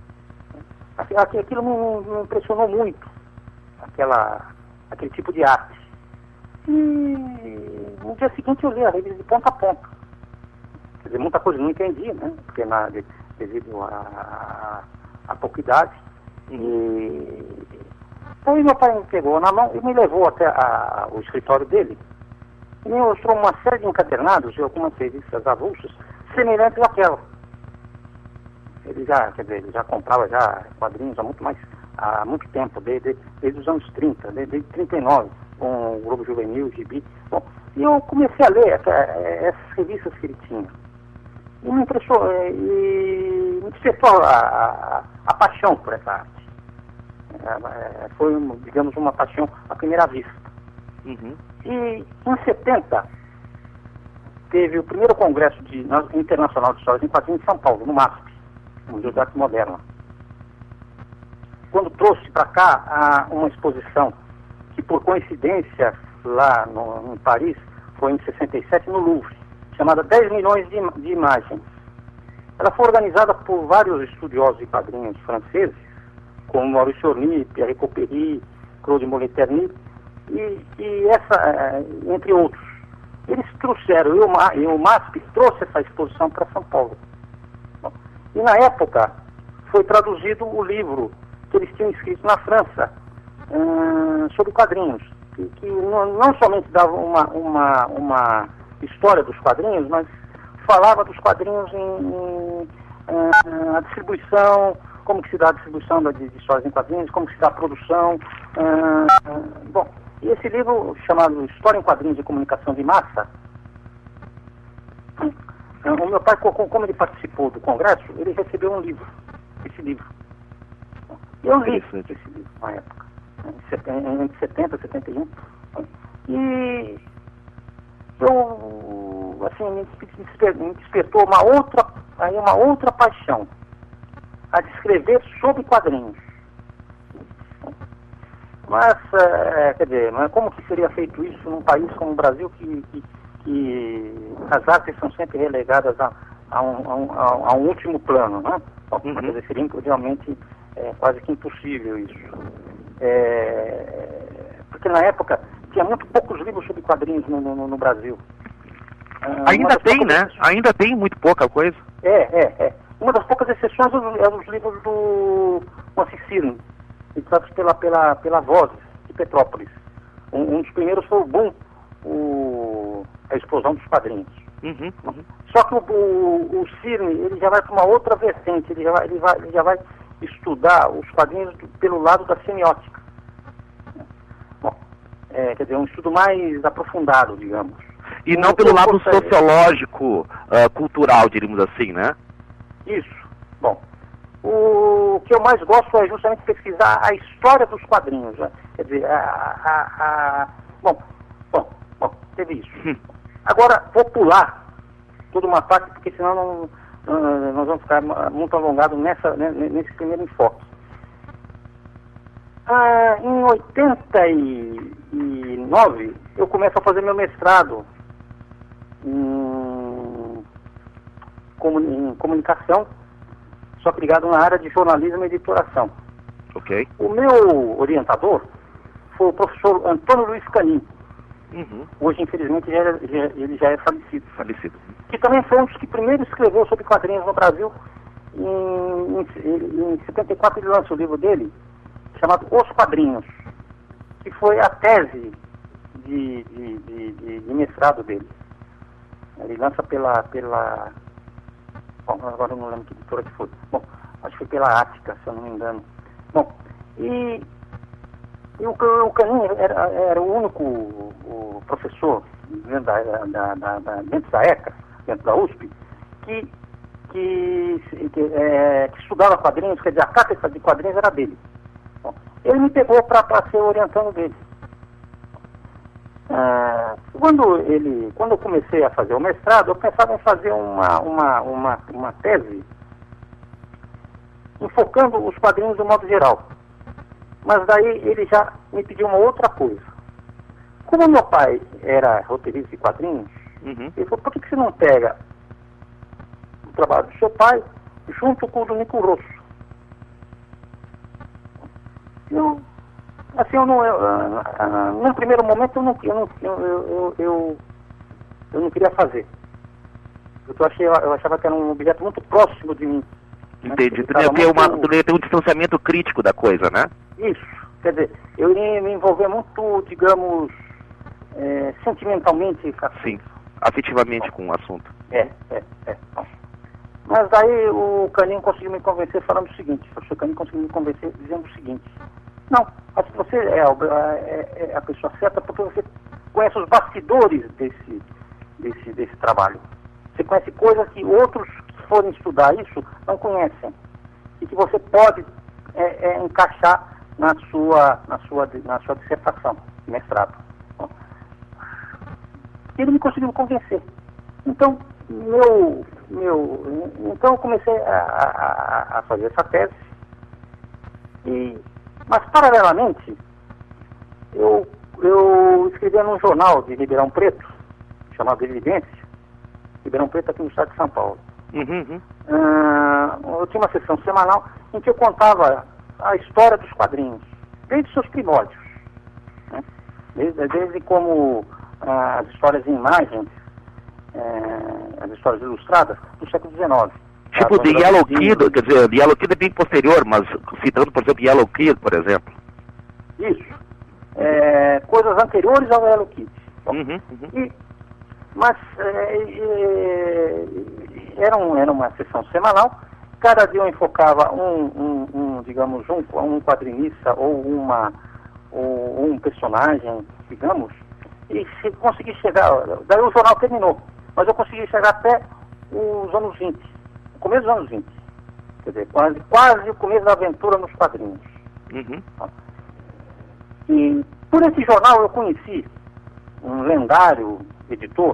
Speaker 7: Aquilo me, me impressionou muito, aquela, aquele tipo de arte. E no dia seguinte eu li a revista de ponta a ponta. Quer dizer, muita coisa eu não entendi, né? Porque na, devido a, a pouca idade. E aí meu pai me pegou na mão e me levou até a, o escritório dele e me mostrou uma série de encadernados e algumas revistas avulsas semelhantes àquela. Ele já, quer dizer, ele já comprava já quadrinhos há muito mais, há muito tempo, desde, desde os anos trinta, desde, desde trinta e nove, com o Globo Juvenil, o Gibi. Bom, e eu comecei a ler essas revistas que ele tinha. E me impressionou, e me despertou a, a, a paixão por essa arte. É, foi, digamos, uma paixão à primeira vista.
Speaker 3: Uhum.
Speaker 7: E em setenta teve o primeiro congresso de, internacional de histórias em quadrinhos em São Paulo, no MASP, no Museu de Arte Moderna. Quando trouxe para cá a, uma exposição que, por coincidência, lá no, em Paris, foi em sessenta e sete no Louvre, chamada dez milhões de, de imagens. Ela foi organizada por vários estudiosos de quadrinhos franceses, como Maurice Orny, Pierre Coppery, Claude Mollet-Terny, e, e essa, entre outros. Eles trouxeram, e o, Ma, e o MASP trouxe essa exposição para São Paulo. Bom, e na época foi traduzido o livro que eles tinham escrito na França hum, sobre quadrinhos, que, que não, não somente dava uma, uma, uma história dos quadrinhos, mas falava dos quadrinhos em, em, em a distribuição, como que se dá a distribuição de, de histórias em quadrinhos, como que se dá a produção. Hum, bom, e esse livro, chamado História em Quadrinhos e Comunicação de Massa, o meu pai, como ele participou do congresso, ele recebeu um livro, esse livro. Eu li esse livro na época, entre setenta e setenta e um, e eu, assim, me despertou uma outra, aí uma outra paixão, a descrever sobre quadrinhos. Mas, é, quer dizer, como que seria feito isso num país como o Brasil, que, que, que as artes são sempre relegadas a, a, um, a, um, a um último plano, né? Uhum. Quer dizer, seria realmente é, quase que impossível isso. É, porque na época tinha muito poucos livros sobre quadrinhos no, no, no Brasil.
Speaker 3: Ainda tem, né? Exceções... Ainda tem muito pouca coisa.
Speaker 7: É, é, é. Uma das poucas exceções eram os livros do Moacir Cirne, editados pela, pela, pela Voz de Petrópolis. Um, um dos primeiros foi o Boom, o, a explosão dos quadrinhos.
Speaker 3: Uhum, uhum.
Speaker 7: Só que o, o, o Cirne, ele já vai para uma outra vertente, ele já vai, ele vai, ele já vai estudar os quadrinhos do, pelo lado da semiótica. Bom, é, quer dizer, um estudo mais aprofundado, digamos.
Speaker 3: E não pelo lado sociológico, uh, cultural, diríamos assim, né?
Speaker 7: Isso. Bom, o que eu mais gosto é justamente pesquisar a história dos quadrinhos, né? Quer dizer, a, a, a... Bom, bom, bom, teve isso. Hum. Agora, vou pular toda uma parte, porque senão não, não, nós vamos ficar muito alongados nessa, né, nesse primeiro enfoque. Ah, em oitenta e nove, eu começo a fazer meu mestrado em, em comunicação, só que ligado na área de jornalismo e editoração.
Speaker 3: Ok.
Speaker 7: O meu orientador foi o professor Antônio Luiz Canin.
Speaker 3: Uhum.
Speaker 7: Hoje, infelizmente, já é, já, ele já é falecido.
Speaker 3: Falecido.
Speaker 7: Que também foi um dos que primeiro escreveu sobre quadrinhos no Brasil. Em, em, em setenta e quatro ele lança o livro dele, chamado Os Quadrinhos, que foi a tese de, de, de, de, de mestrado dele. Ele lança pela... pela bom, agora eu não lembro que editora que foi. Bom, acho que foi pela Ática, se eu não me engano. Bom, e... E o, o Canin era, era o único o professor dentro da, da, da, da, dentro da ECA, dentro da U S P, que, que, que, é, que estudava quadrinhos, quer dizer, a cátedra de quadrinhos era dele. Bom, ele me pegou para ser orientando dele. Ah, quando, ele, quando eu comecei a fazer o mestrado, eu pensava em fazer uma, uma, uma, uma tese enfocando os quadrinhos de um modo geral. Mas daí ele já me pediu uma outra coisa. Como meu pai era roteirista de quadrinhos, uhum. ele falou, por que, que você não pega o trabalho do seu pai junto com o do Nico Rosso? Eu, assim, eu não, eu, uh, uh, num primeiro momento eu não, eu, não, eu, eu, eu, eu não queria fazer. Eu, achei, eu achava que era um objeto muito próximo de mim.
Speaker 3: Entendi. Tu ia ter, uma, tu ia ter um distanciamento crítico da coisa, né?
Speaker 7: Isso. Quer dizer, eu ia me envolver muito, digamos, é, sentimentalmente.
Speaker 3: Sim, afetivamente bom. Com o assunto.
Speaker 7: É, é, é. Bom. Mas daí o Canin conseguiu me convencer falando o seguinte, o professor Canin conseguiu me convencer dizendo o seguinte, não, mas você é, é, é a pessoa certa porque você conhece os bastidores desse, desse, desse trabalho. Você conhece coisas que outros que forem estudar isso não conhecem. E que você pode é, é, encaixar na sua, na sua, na sua dissertação, mestrado. Bom, ele me conseguiu convencer. Então, meu, meu, então eu comecei a, a, a fazer essa tese, e, mas paralelamente, eu, eu escrevia num jornal de Ribeirão Preto, chamado Evidência, Ribeirão Preto aqui no estado de São Paulo.
Speaker 3: Uhum, uhum.
Speaker 7: Uh, eu tinha uma sessão semanal em que eu contava a história dos quadrinhos, desde seus primórdios, né? desde, desde como uh, as histórias em imagens, uh, as histórias ilustradas do século dezenove.
Speaker 3: Tipo
Speaker 7: tá?
Speaker 3: de Yellow Kid, quer dizer, Yellow Kid é bem posterior, mas citando, por exemplo, Yellow Kid, por exemplo.
Speaker 7: Isso. É, coisas anteriores ao Yellow Kid. Bom,
Speaker 3: Uhum, uhum.
Speaker 7: E, mas é, é, era, um, era uma sessão semanal. Cada dia eu enfocava um, um, um digamos, um, um quadrinista ou, uma, ou um personagem, digamos, e se consegui chegar, daí o jornal terminou, mas eu consegui chegar até os anos vinte, o começo dos anos vinte, quer dizer, quase, quase o começo da aventura nos quadrinhos.
Speaker 3: Uhum.
Speaker 7: E por esse jornal eu conheci um lendário editor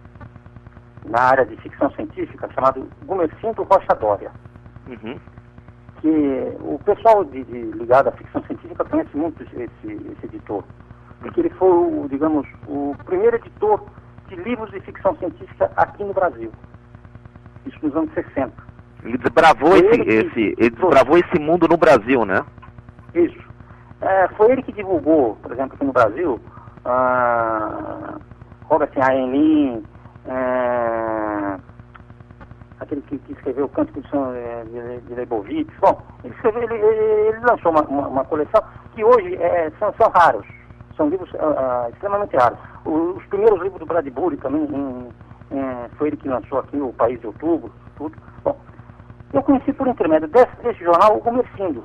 Speaker 7: na área de ficção científica chamado Gumercindo Rocha Dória.
Speaker 3: Uhum.
Speaker 7: Que o pessoal de, de, ligado à ficção científica conhece muito esse, esse editor. Porque ele foi, o, digamos, o primeiro editor de livros de ficção científica aqui no Brasil. Isso nos anos sessenta.
Speaker 3: Ele desbravou,
Speaker 7: Ele
Speaker 3: esse,
Speaker 7: que-
Speaker 3: esse, ele desbravou esse mundo no Brasil, né?
Speaker 7: Isso. É, foi ele que divulgou, por exemplo, aqui no Brasil, ah, Robert Heinlein, é, aquele que, que escreveu o Cântico de, São, é, de, de Leibovitz. Bom, ele, escreveu, ele, ele, ele lançou uma, uma, uma coleção que hoje é, são, são raros, são livros ah, ah, extremamente raros. O- os primeiros livros do Bradbury também, em, em, foi ele que lançou aqui O País de Outubro, tudo. Bom, eu conheci por intermédio desse, desse jornal o Gumercindo.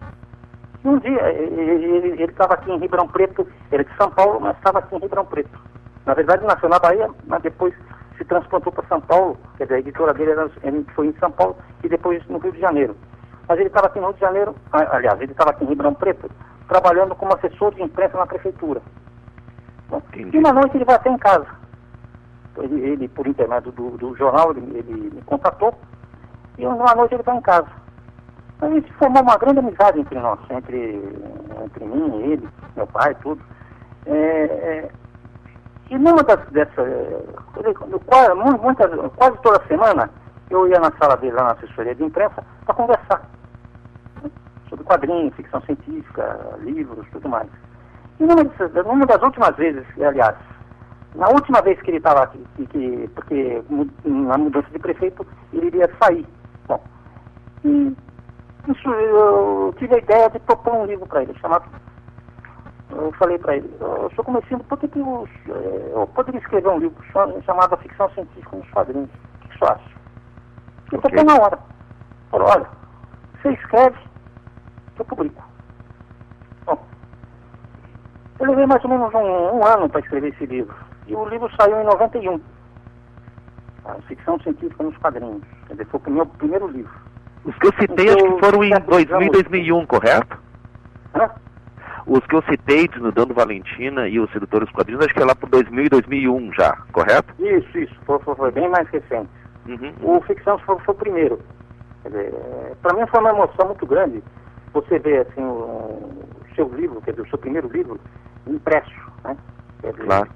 Speaker 7: E um dia, ele estava aqui em Ribeirão Preto, ele é de São Paulo, mas estava aqui em Ribeirão Preto. Na verdade, nasceu na Bahia, mas depois se transplantou para São Paulo, quer dizer, a editora dele era, ele foi em São Paulo e depois no Rio de Janeiro. Mas ele estava aqui no Rio de Janeiro, ah, aliás, ele estava aqui em Ribeirão Preto, trabalhando como assessor de imprensa na prefeitura. Bom, e uma noite ele vai até em casa. Ele, ele por intermédio do, do jornal, ele, ele me contatou, e uma noite ele vai em casa. A gente formou uma grande amizade entre nós, entre, entre mim, ele, meu pai, tudo. É, é, e numa das, dessas, quase, muitas, quase toda semana, eu ia na sala dele, lá na assessoria de imprensa, para conversar, né, sobre quadrinhos, ficção científica, livros, tudo mais. E numa, dessas, numa das últimas vezes, aliás, na última vez que ele estava aqui, que, que, porque na mudança de prefeito, ele iria sair. Bom, e isso, eu tive a ideia de propor um livro para ele, chamado, eu falei para ele, eu sou conhecido, por que que eu, eu poderia escrever um livro chamado A Ficção Científica nos Quadrinhos? O que você acha? Ele
Speaker 3: Ok.
Speaker 7: topou na hora. Falou, olha, você escreve, eu publico. Bom, eu levei mais ou menos um, um ano para escrever esse livro. E o livro saiu em noventa e um. A Ficção Científica nos Quadrinhos. Quer dizer, foi o meu primeiro livro.
Speaker 3: Os que eu citei acho que foram em dois mil e dois mil e um, correto?
Speaker 7: Hã?
Speaker 3: Os que eu citei, Desnudando Valentina e Os Sedutores dos Quadrinhos, acho que é lá por dois mil e dois mil e um já, correto?
Speaker 7: Isso, isso. Foi, foi, foi bem mais recente.
Speaker 3: Uhum.
Speaker 7: O Ficção foi, foi o primeiro. Quer dizer, para mim foi uma emoção muito grande você ver assim, o, o seu livro, quer dizer, o seu primeiro livro impresso, né? Quer dizer,
Speaker 3: Claro.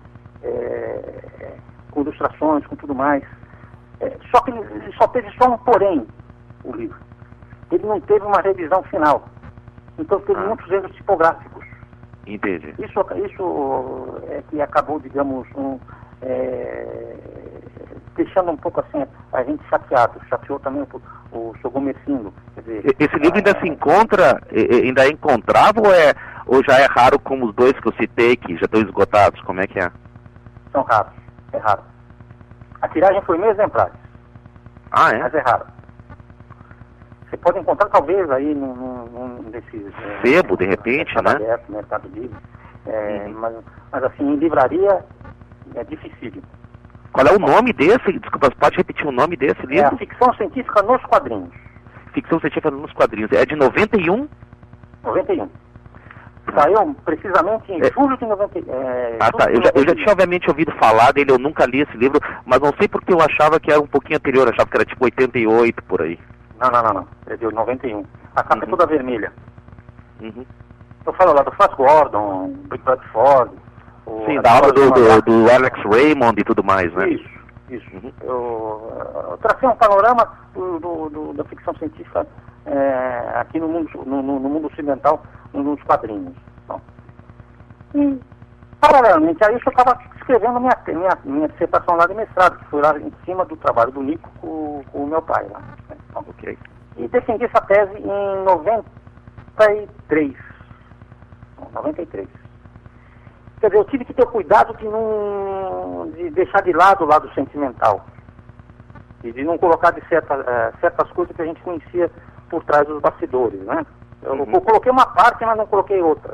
Speaker 7: é, com ilustrações, com tudo mais. É, só que ele, ele só teve só um porém, o livro. Ele não teve uma revisão final. Então teve
Speaker 3: Ah.
Speaker 7: muitos erros tipográficos.
Speaker 3: Entendi.
Speaker 7: Isso, isso é que acabou, digamos, um, é, deixando um pouco assim a gente chateado. Chateou também o, o seu Gumercindo. Quer dizer,
Speaker 3: E- Esse livro ainda
Speaker 7: ah,
Speaker 3: se encontra, e- e- ainda é encontrável ou, é, ou já é raro como os dois que eu citei, que já estão esgotados? Como é que é?
Speaker 7: São raros, é raro. A tiragem foi mil exemplares,
Speaker 3: Ah, é?
Speaker 7: mas é raro. Você pode encontrar talvez aí num, num, num desses... é,
Speaker 3: Sebo, de repente,
Speaker 7: Mercado
Speaker 3: né?
Speaker 7: Aberto, Mercado Livre. É,
Speaker 3: Uhum.
Speaker 7: mas, mas assim, em livraria é dificílimo.
Speaker 3: Qual é o nome desse? Desculpa, você pode repetir o nome desse
Speaker 7: É a
Speaker 3: livro?
Speaker 7: ficção científica nos quadrinhos,
Speaker 3: Ficção Científica nos Quadrinhos. É de noventa e um?
Speaker 7: noventa e um. Saiu precisamente em
Speaker 3: É.
Speaker 7: julho de noventa e é,
Speaker 3: Ah, tá.
Speaker 7: julho
Speaker 3: Eu
Speaker 7: de
Speaker 3: já, eu já
Speaker 7: noventa e um.
Speaker 3: tinha obviamente ouvido falar dele, eu nunca li esse livro, mas não sei porque eu achava que era um pouquinho anterior, eu achava que era tipo oitenta e oito por aí.
Speaker 7: Não, não, não, não. É de noventa e um. A capa é
Speaker 3: Uhum.
Speaker 7: toda vermelha.
Speaker 3: Uhum.
Speaker 7: Eu falo lá do Flash Gordon, Rick Bradford. o-
Speaker 3: Sim,
Speaker 7: a
Speaker 3: da obra do,
Speaker 7: história
Speaker 3: do, do Alex Raymond e tudo mais, né?
Speaker 7: Isso, isso.
Speaker 3: Uhum.
Speaker 7: Eu, eu tracei um panorama do, do- do- da ficção científica é, aqui no mundo, no, no- no mundo ocidental, no mundo dos quadrinhos. Bom. E, paralelamente a isso, eu estava escrevendo minha, minha, minha dissertação lá de mestrado, que foi lá em cima do trabalho do Nico com, com o meu pai lá. Bom,
Speaker 3: Ok.
Speaker 7: e defendi essa tese em noventa e três. Não, noventa e três. Quer dizer, eu tive que ter cuidado de não de deixar de lado o lado sentimental. E de não colocar de certa, eh, certas coisas que a gente conhecia por trás dos bastidores, né? Eu,
Speaker 3: Uhum.
Speaker 7: eu coloquei uma parte, mas não coloquei outras.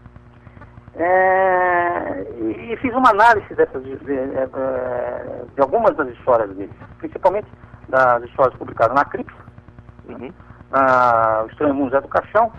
Speaker 7: É, e, e fiz uma análise dessas, de, de, eh, de algumas das histórias dele, principalmente das histórias publicadas na Cripta,
Speaker 3: Uhum.
Speaker 7: na O Estranho Mundo Zé do Caixão,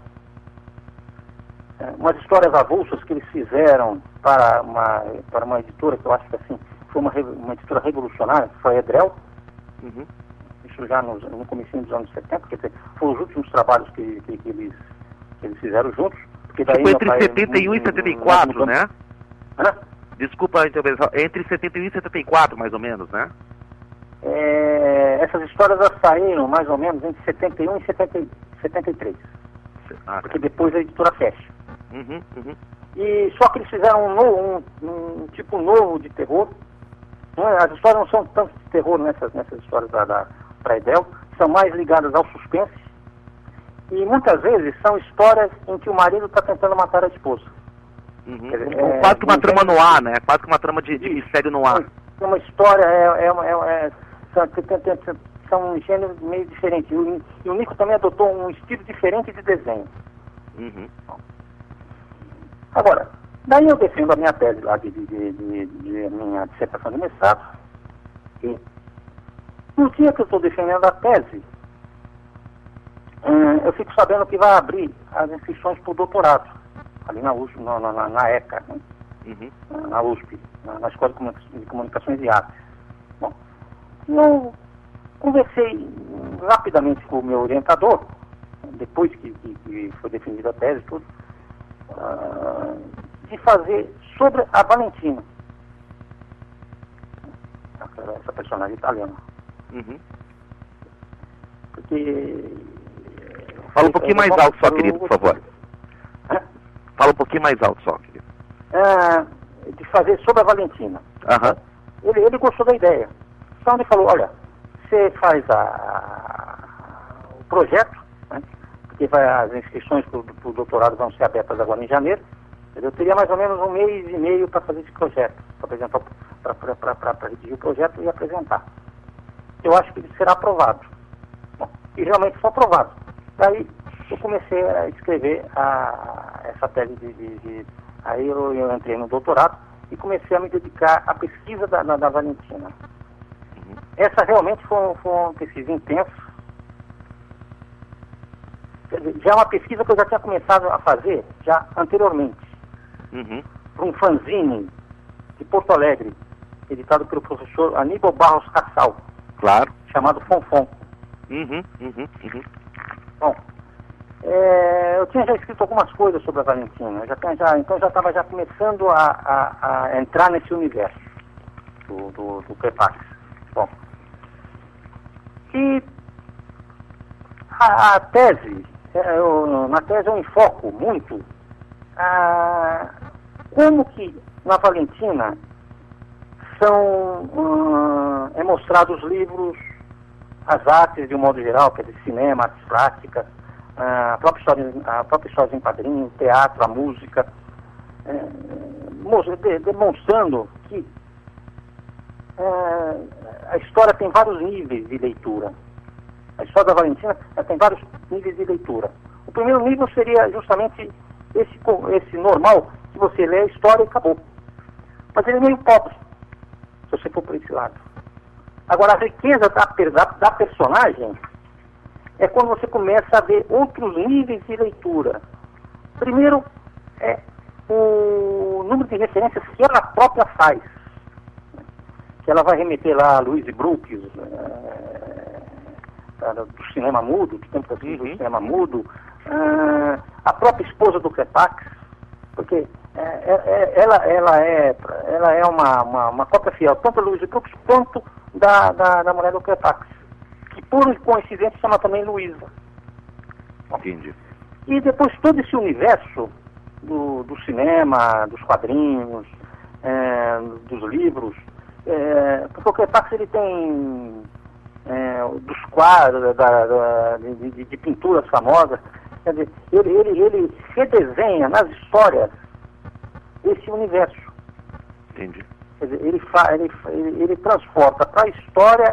Speaker 7: é, umas histórias avulsas que eles fizeram para uma, para uma editora que eu acho que assim, foi uma, re- uma editora revolucionária, que foi a Edrel,
Speaker 3: Uhum.
Speaker 7: isso já nos, no comecinho dos anos setenta, quer dizer, foram os últimos trabalhos que, que, que eles, que eles fizeram juntos. Porque daí
Speaker 3: Tipo
Speaker 7: meu
Speaker 3: entre
Speaker 7: pai,
Speaker 3: setenta e um e
Speaker 7: hum,
Speaker 3: setenta e
Speaker 7: hum,
Speaker 3: quatro,
Speaker 7: hum,
Speaker 3: né?
Speaker 7: Hã?
Speaker 3: Desculpa a intervenção. Entre setenta e um e setenta e quatro, mais ou menos, né?
Speaker 7: É, essas histórias elas saíram mais ou menos entre setenta e um e setenta, setenta e três,
Speaker 3: Ah, tá.
Speaker 7: porque depois a editora fecha.
Speaker 3: Uhum, uhum.
Speaker 7: E só que eles fizeram um, novo, um, um tipo novo de terror. Não é? As histórias não são tanto de terror nessas, nessas histórias da, da Praedel, são mais ligadas ao suspense. E muitas vezes são histórias em que o marido está tentando matar a esposa.
Speaker 3: Uhum.
Speaker 7: Quer dizer,
Speaker 3: É,
Speaker 7: é,
Speaker 3: quase que uma
Speaker 7: não
Speaker 3: trama
Speaker 7: tem-
Speaker 3: no ar, né? Quase que uma trama de, de mistério no ar.
Speaker 7: É uma história, é, é, uma- é, é, são, tem- tem- tem- são um gênero meio diferente. E o, e o Nico também adotou um estilo diferente de desenho.
Speaker 3: Uhum.
Speaker 7: Agora, daí eu defendo a minha tese lá de, de, de, de, de minha dissertação de mestrado. E no dia que eu estou defendendo a tese, hum, eu fico sabendo que vai abrir as inscrições para o doutorado, ali na U S P, na, na, na ECA, né?
Speaker 3: Uhum.
Speaker 7: na U S P, na, na Escola de Comunica- de Comunicações e Artes. Bom, eu conversei hum, rapidamente com o meu orientador, depois que, que, que foi definida a tese e tudo, ah, de fazer sobre a Valentina, essa, essa personagem italiana.
Speaker 3: Uhum.
Speaker 7: Porque...
Speaker 3: Fala um pouquinho mais alto só, querido, por favor.
Speaker 7: Hã?
Speaker 3: Fala um pouquinho mais alto só, querido.
Speaker 7: Ah, de fazer sobre a Valentina.
Speaker 3: Aham.
Speaker 7: Ele, ele gostou da ideia. Então ele falou, olha, você faz a, o projeto, né, porque vai, as inscrições para o doutorado vão ser abertas agora em janeiro. Eu teria mais ou menos um mês e meio para fazer esse projeto, para apresentar, para redigir o projeto e apresentar. Eu acho que ele será aprovado. Bom, e realmente foi aprovado. Daí eu comecei a escrever a, essa tese de, de, de aí eu, eu entrei no doutorado e comecei a me dedicar à pesquisa da, da, da Valentina.
Speaker 3: Uhum.
Speaker 7: Essa realmente foi, foi uma pesquisa intensa. Quer dizer, já é uma pesquisa que eu já tinha começado a fazer já anteriormente,
Speaker 3: Uhum.
Speaker 7: para um fanzine de Porto Alegre, editado pelo professor Aníbal Barros Cassal,
Speaker 3: Claro.
Speaker 7: chamado Fonfon.
Speaker 3: Uhum, uhum, uhum.
Speaker 7: Bom, é, eu tinha já escrito algumas coisas sobre a Valentina, eu já tinha já, então já estava já começando a, a, a entrar nesse universo do, do, do Crepax. Bom, e a, a tese, é, eu, na tese eu enfoco muito a, como que na Valentina são hum, é mostrado os livros, as artes de um modo geral, quer dizer, cinema, artes plásticas, a própria história, a própria história em quadrinho, o teatro, a música, é, mos- de- demonstrando que é, a história tem vários níveis de leitura. A história da Valentina ela tem vários níveis de leitura. O primeiro nível seria justamente esse, co- esse normal, que você lê a história e acabou. Mas ele é meio pobre, se você for por esse lado. Agora, a riqueza da, per- da, da personagem é quando você começa a ver outros níveis de leitura. Primeiro, é o número de referências que ela própria faz. Que ela vai remeter lá a Louise Brooks, é, do cinema mudo, que tem uhum. do cinema mudo, é, a própria esposa do Crepax, porque é, é, ela, ela é, ela é uma, uma, uma cópia fiel, tanto da Louise Brooks quanto da, da, da mulher do Crepax, que por coincidência se chama também Luísa.
Speaker 3: Entendi.
Speaker 7: E depois todo esse universo do, do cinema, dos quadrinhos, é, dos livros, é, porque o Crepax ele tem é, dos quadros, da, da, de, de, de pinturas famosas, quer dizer, ele, ele, ele redesenha nas histórias esse universo.
Speaker 3: Entendi.
Speaker 7: Quer dizer, ele, fa, ele, ele, ele transporta para a história,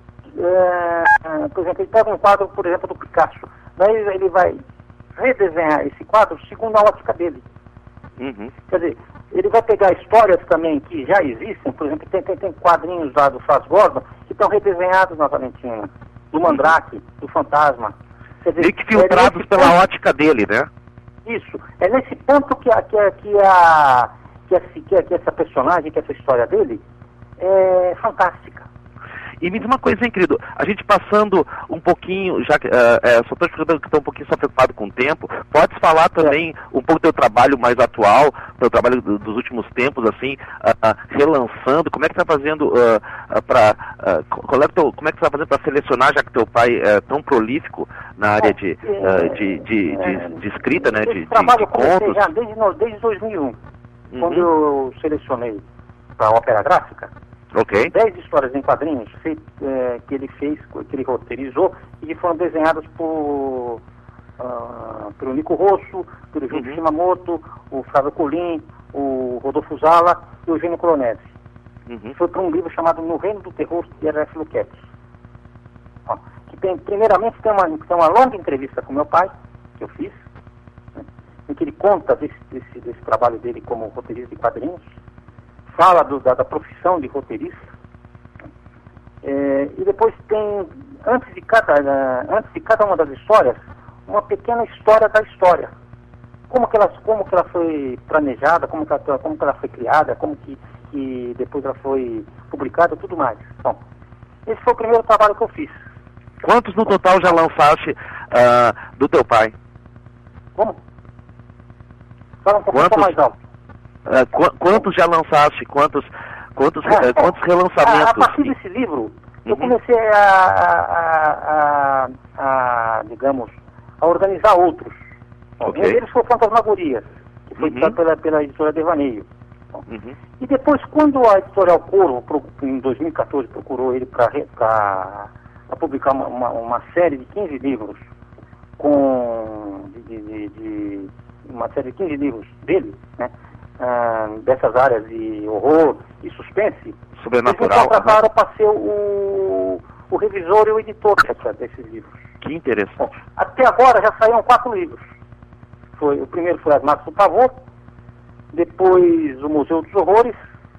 Speaker 7: é, por exemplo, ele pega um quadro, por exemplo, do Picasso, daí ele vai redesenhar esse quadro segundo a ótica dele.
Speaker 3: Uhum.
Speaker 7: Quer dizer, ele vai pegar histórias também que já existem, por exemplo, tem, tem, tem quadrinhos lá do Flash Gordon que estão redesenhados na Valentina, do Mandrake, do Fantasma. Quer dizer,
Speaker 3: meio que filtrados
Speaker 7: é
Speaker 3: pela
Speaker 7: ponto,
Speaker 3: ótica dele, né?
Speaker 7: Isso, é nesse ponto que a, que a, que a, que a, que a, que essa personagem, que essa história dele é fantástica.
Speaker 3: E me diz uma coisa, hein, querido, a gente passando um pouquinho, já que, uh, uh, só estou explicando que estou um pouquinho só preocupado com o tempo, podes falar também é. um pouco do teu trabalho mais atual, teu trabalho do, dos últimos tempos, assim, uh, uh, relançando, como é que você está fazendo uh, uh, para, uh, qual é teu, como é que você está fazendo para selecionar, já que teu pai é tão prolífico na área de, uh, de, de, de, de escrita, né, de, de,
Speaker 7: trabalho
Speaker 3: de contos?
Speaker 7: Já desde, desde dois mil e um,
Speaker 3: uhum.
Speaker 7: quando eu selecionei para a ópera gráfica,
Speaker 3: ok.
Speaker 7: Dez histórias em quadrinhos fei, é, que ele fez, que ele roteirizou e que foram desenhadas por uh, pelo Nico Rosso, pelo Junji uhum. Shimamoto, o Flávio Colim, o Rodolfo Zala e o Eugênio Colonese. Uhum. Foi para um livro chamado No Reino do Terror, de R F Luquete. Que tem, primeiramente tem uma, tem uma longa entrevista com meu pai, que eu fiz, né, em que ele conta desse, desse, desse trabalho dele como roteirista de quadrinhos, fala do, da, da profissão de roteirista, é, e depois tem, antes de, cada, antes de cada uma das histórias, uma pequena história da história. Como que ela, como que ela foi planejada, como que ela, como que ela foi criada, como que, que depois ela foi publicada e tudo mais. Bom, esse foi o primeiro trabalho que eu fiz.
Speaker 3: Quantos no total já lançaste uh, do teu pai?
Speaker 7: Como? Fala um pouquinho
Speaker 3: Quantos?
Speaker 7: mais alto.
Speaker 3: Uh, qu quantos já lançaste? Quantos, quantos, uh, quantos relançamentos?
Speaker 7: A, a partir desse livro, eu uhum. comecei a, a, a, a, digamos, a organizar outros.
Speaker 3: Okay.
Speaker 7: Um deles foi o Fantasmagorias, que foi editado
Speaker 3: uhum.
Speaker 7: pela, pela editora Devaneio.
Speaker 3: Uhum.
Speaker 7: E depois, quando a editorial Coro, em dois mil e quatorze, procurou ele para publicar uma, uma, uma série de quinze livros, com de, de, de, uma série de quinze livros dele, né? Ah, dessas áreas de horror e suspense,
Speaker 3: sobrenatural,
Speaker 7: eles contrataram para ser o, o revisor e o editor dessa, desses livros.
Speaker 3: Que interessante.
Speaker 7: Bom, até agora já saíram quatro livros. Foi, o primeiro foi As Marcas do Pavor, depois o Museu dos Horrores,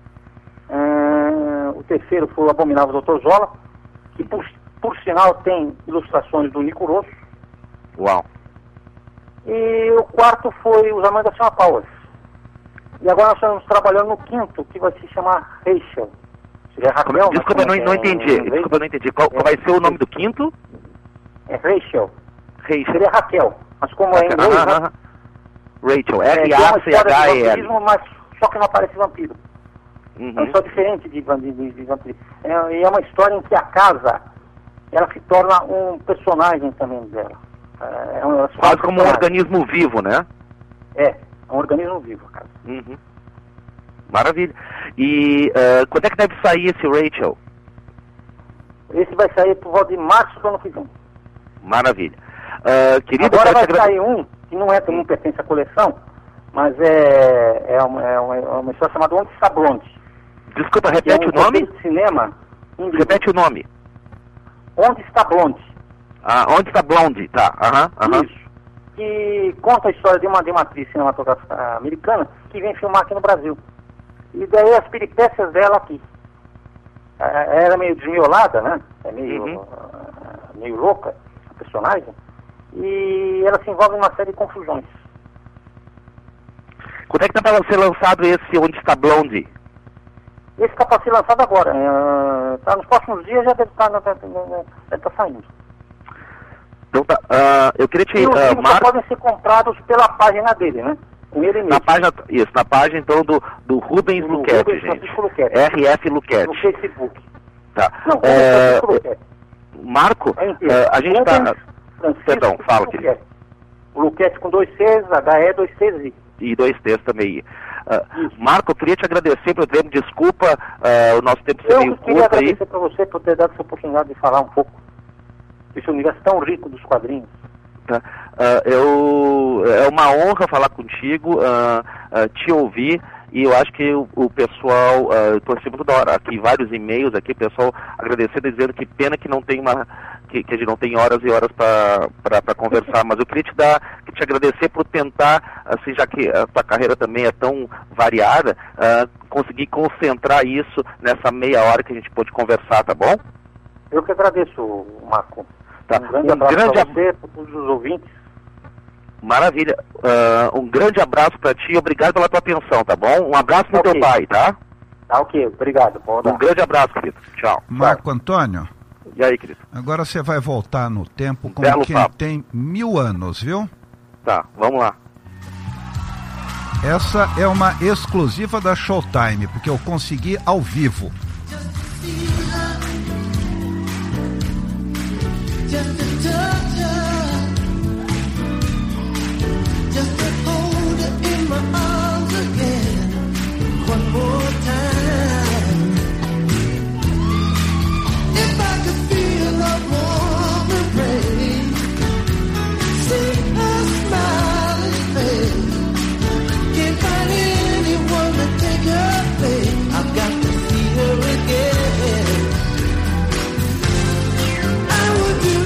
Speaker 7: ah, o terceiro foi o Abominável doutor Zola, que por, por sinal tem ilustrações do Nico Rosso.
Speaker 3: Uau!
Speaker 7: E o quarto foi Os Amantes da Senhora Powers. E agora nós estamos trabalhando no quinto, que vai se chamar Rachel. Seria Raquel,
Speaker 3: Como, desculpa, não, não entendi. Desculpa, não entendi. Qual, qual vai ser o nome do quinto?
Speaker 7: É Rachel.
Speaker 3: Rachel.
Speaker 7: Seria Raquel. Mas como é em inglês,
Speaker 3: ah,
Speaker 7: né?
Speaker 3: ah, Rachel,
Speaker 7: é,
Speaker 3: R A C H E L.
Speaker 7: Mas só que não aparece vampiro.
Speaker 3: Uhum.
Speaker 7: É uma história diferente de, de, de, de vampiro. É, e é uma história em que a casa, ela se torna um personagem também dela. É, é
Speaker 3: quase como um organismo vivo, né?
Speaker 7: É. É um organismo vivo, cara.
Speaker 3: Uhum. Maravilha. E uh, quando é que deve sair esse Rachel?
Speaker 7: Esse vai sair por volta de março do ano que vem.
Speaker 3: Maravilha. Uh, querido,
Speaker 7: agora vai
Speaker 3: te...
Speaker 7: sair um, que não é, não pertence à coleção, mas é, é, uma, é, uma, é uma história chamada Onde Está Blonde.
Speaker 3: Desculpa, repete
Speaker 7: é um
Speaker 3: o nome?
Speaker 7: De cinema.
Speaker 3: Repete o nome.
Speaker 7: Onde Está Blonde.
Speaker 3: Ah, Onde Está Blonde, tá. Aham, uh aham. -huh, uh -huh.
Speaker 7: Isso. Que conta a história de uma, de uma atriz cinematográfica americana que vem filmar aqui no Brasil. E daí as peripécias dela aqui. Ela é meio desmiolada, né? É meio,
Speaker 3: uhum.
Speaker 7: uh, meio louca, a personagem. E ela se envolve em uma série de confusões.
Speaker 3: Quando é que tá para ser lançado esse Onde Está Blonde?
Speaker 7: Esse está para ser lançado agora. Uh, tá nos próximos dias, já deve estar, deve estar saindo.
Speaker 3: Então tá, uh, eu queria te...
Speaker 7: E os
Speaker 3: Uh,
Speaker 7: livros
Speaker 3: Mar...
Speaker 7: só podem ser comprados pela página dele, né? Com ele mesmo.
Speaker 3: Na página, isso, na página então do, do Rubens
Speaker 7: Do
Speaker 3: Luquete,
Speaker 7: Rubens
Speaker 3: gente.
Speaker 7: Francisco Luquete.
Speaker 3: R F Luquete.
Speaker 7: No Facebook.
Speaker 3: Tá.
Speaker 7: Não, Rubens
Speaker 3: É,
Speaker 7: Francisco Luquete.
Speaker 3: Marco,
Speaker 7: É inteiro.
Speaker 3: uh, a gente
Speaker 7: Rubens
Speaker 3: tá...
Speaker 7: Francisco
Speaker 3: Perdão, fala,
Speaker 7: Luquete.
Speaker 3: querido.
Speaker 7: O Luquete com dois Cs, H E, dois Cs I.
Speaker 3: E dois T's também. Uh, Marco, eu queria te agradecer pelo tempo, desculpa uh, o nosso tempo ser
Speaker 7: Eu
Speaker 3: meio
Speaker 7: queria
Speaker 3: curto aí.
Speaker 7: agradecer para você por ter dado essa oportunidade de falar um pouco desse universo tão rico dos quadrinhos.
Speaker 3: Tá? Uh, eu, é uma honra falar contigo, uh, uh, te ouvir, e eu acho que o, o pessoal, uh, eu tô recebendo toda hora aqui vários e-mails aqui, o pessoal agradecendo, dizendo que pena que não tem uma, que, que a gente não tem horas e horas para conversar, mas eu queria te dar, te agradecer por tentar, assim, já que a tua carreira também é tão variada, uh, conseguir concentrar isso nessa meia hora que a gente pôde conversar, tá bom?
Speaker 7: Eu que agradeço, Marco.
Speaker 3: Tá.
Speaker 7: Um grande
Speaker 3: Um
Speaker 7: abraço
Speaker 3: grande
Speaker 7: para
Speaker 3: ab-
Speaker 7: você, para todos os ouvintes.
Speaker 3: Maravilha. Uh, um grande abraço para ti, obrigado pela tua atenção, tá bom? Um abraço pro
Speaker 7: Ok.
Speaker 3: teu pai, tá?
Speaker 7: Tá ok, obrigado. Bom
Speaker 3: Um grande abraço, querido. Tchau.
Speaker 2: Marco Antônio,
Speaker 3: E aí, querido?
Speaker 2: agora você vai voltar no tempo com
Speaker 3: Belo
Speaker 2: quem
Speaker 3: papo.
Speaker 2: tem mil anos, viu?
Speaker 3: Tá, vamos lá.
Speaker 2: Essa é uma exclusiva da Showtime, porque eu consegui ao vivo.
Speaker 5: Just to touch her, just to hold her in my arms again, one more time. If I could feel her warm embrace, see her smiling face, can't find anyone to take her place. I've got to see her again. I would do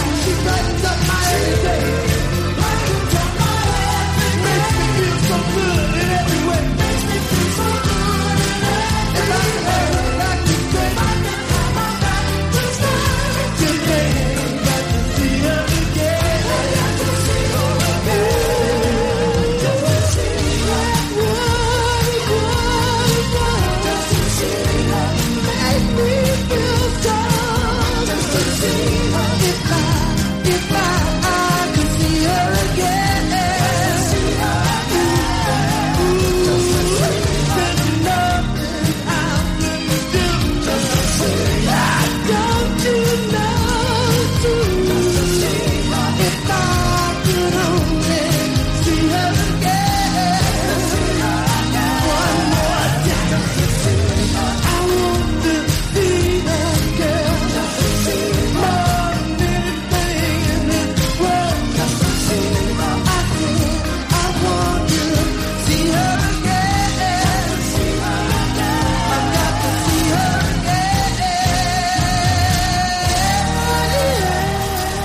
Speaker 5: Makes me feel so good.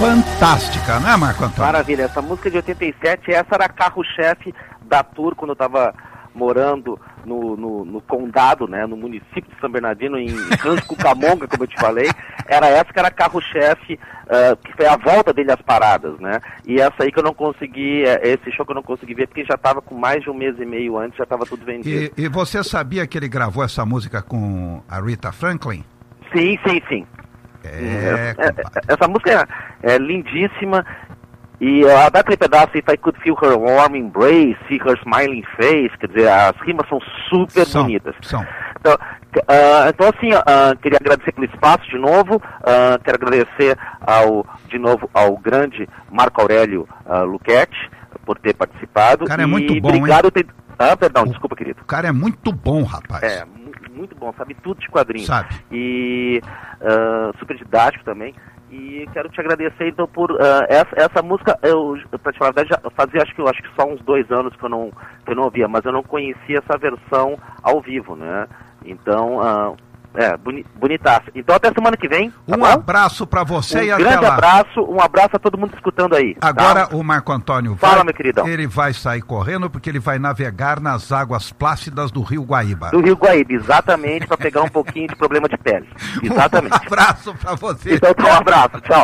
Speaker 2: fantástica, né, Marco Antônio?
Speaker 3: Maravilha, essa música de oitenta e sete, essa era a carro-chefe da tour quando eu estava morando no, no, no condado, né, no município de São Bernardino, em Rancho Cucamonga, como eu te falei. Era essa que era carro-chefe, uh, que foi a volta dele às paradas, né? E essa aí que eu não consegui, esse show que eu não consegui ver, porque já estava com mais de um mês e meio antes, já estava tudo vendido.
Speaker 2: E, e você sabia que ele gravou essa música com a Rita Franklin?
Speaker 3: Sim, sim, sim.
Speaker 2: É,
Speaker 3: é, essa música é, é lindíssima. E uh, daquele pedaço, If I Could Feel Her Warm Embrace, See Her Smiling Face, quer dizer, as rimas são super
Speaker 2: são,
Speaker 3: bonitas.
Speaker 2: São.
Speaker 3: Então, uh, então assim, uh, queria agradecer pelo espaço de novo, uh, quero agradecer ao, de novo ao grande Marco Aurélio uh, Luchetti por ter participado.
Speaker 2: O cara é
Speaker 3: e
Speaker 2: muito bom,
Speaker 3: obrigado
Speaker 2: hein?
Speaker 3: Ter... Ah, perdão,
Speaker 2: o,
Speaker 3: desculpa, querido.
Speaker 2: O cara é muito bom, rapaz.
Speaker 3: É, muito bom, sabe tudo de quadrinhos.
Speaker 2: Sabe.
Speaker 3: E uh, super didático também. E quero te agradecer, então, por uh, essa, essa música, eu, pra te falar a verdade, já fazia acho que, acho que só uns dois anos que eu, não, que eu não ouvia, mas eu não conhecia essa versão ao vivo, né? Então, uh, é, boni, bonitaça. Então, até semana que vem. Tá
Speaker 2: um
Speaker 3: bom?
Speaker 2: abraço pra você
Speaker 3: um
Speaker 2: e até
Speaker 3: grande
Speaker 2: lá.
Speaker 3: abraço, um abraço a todo mundo escutando aí.
Speaker 2: Agora
Speaker 3: tá?
Speaker 2: o Marco Antônio vai,
Speaker 3: Fala, meu queridão.
Speaker 2: ele vai sair correndo porque ele vai navegar nas águas plácidas do Rio Guaíba.
Speaker 3: Do Rio Guaíba, exatamente, para pegar um pouquinho de problema de pele. Exatamente.
Speaker 2: Um abraço pra você.
Speaker 3: Então, um abraço, tchau.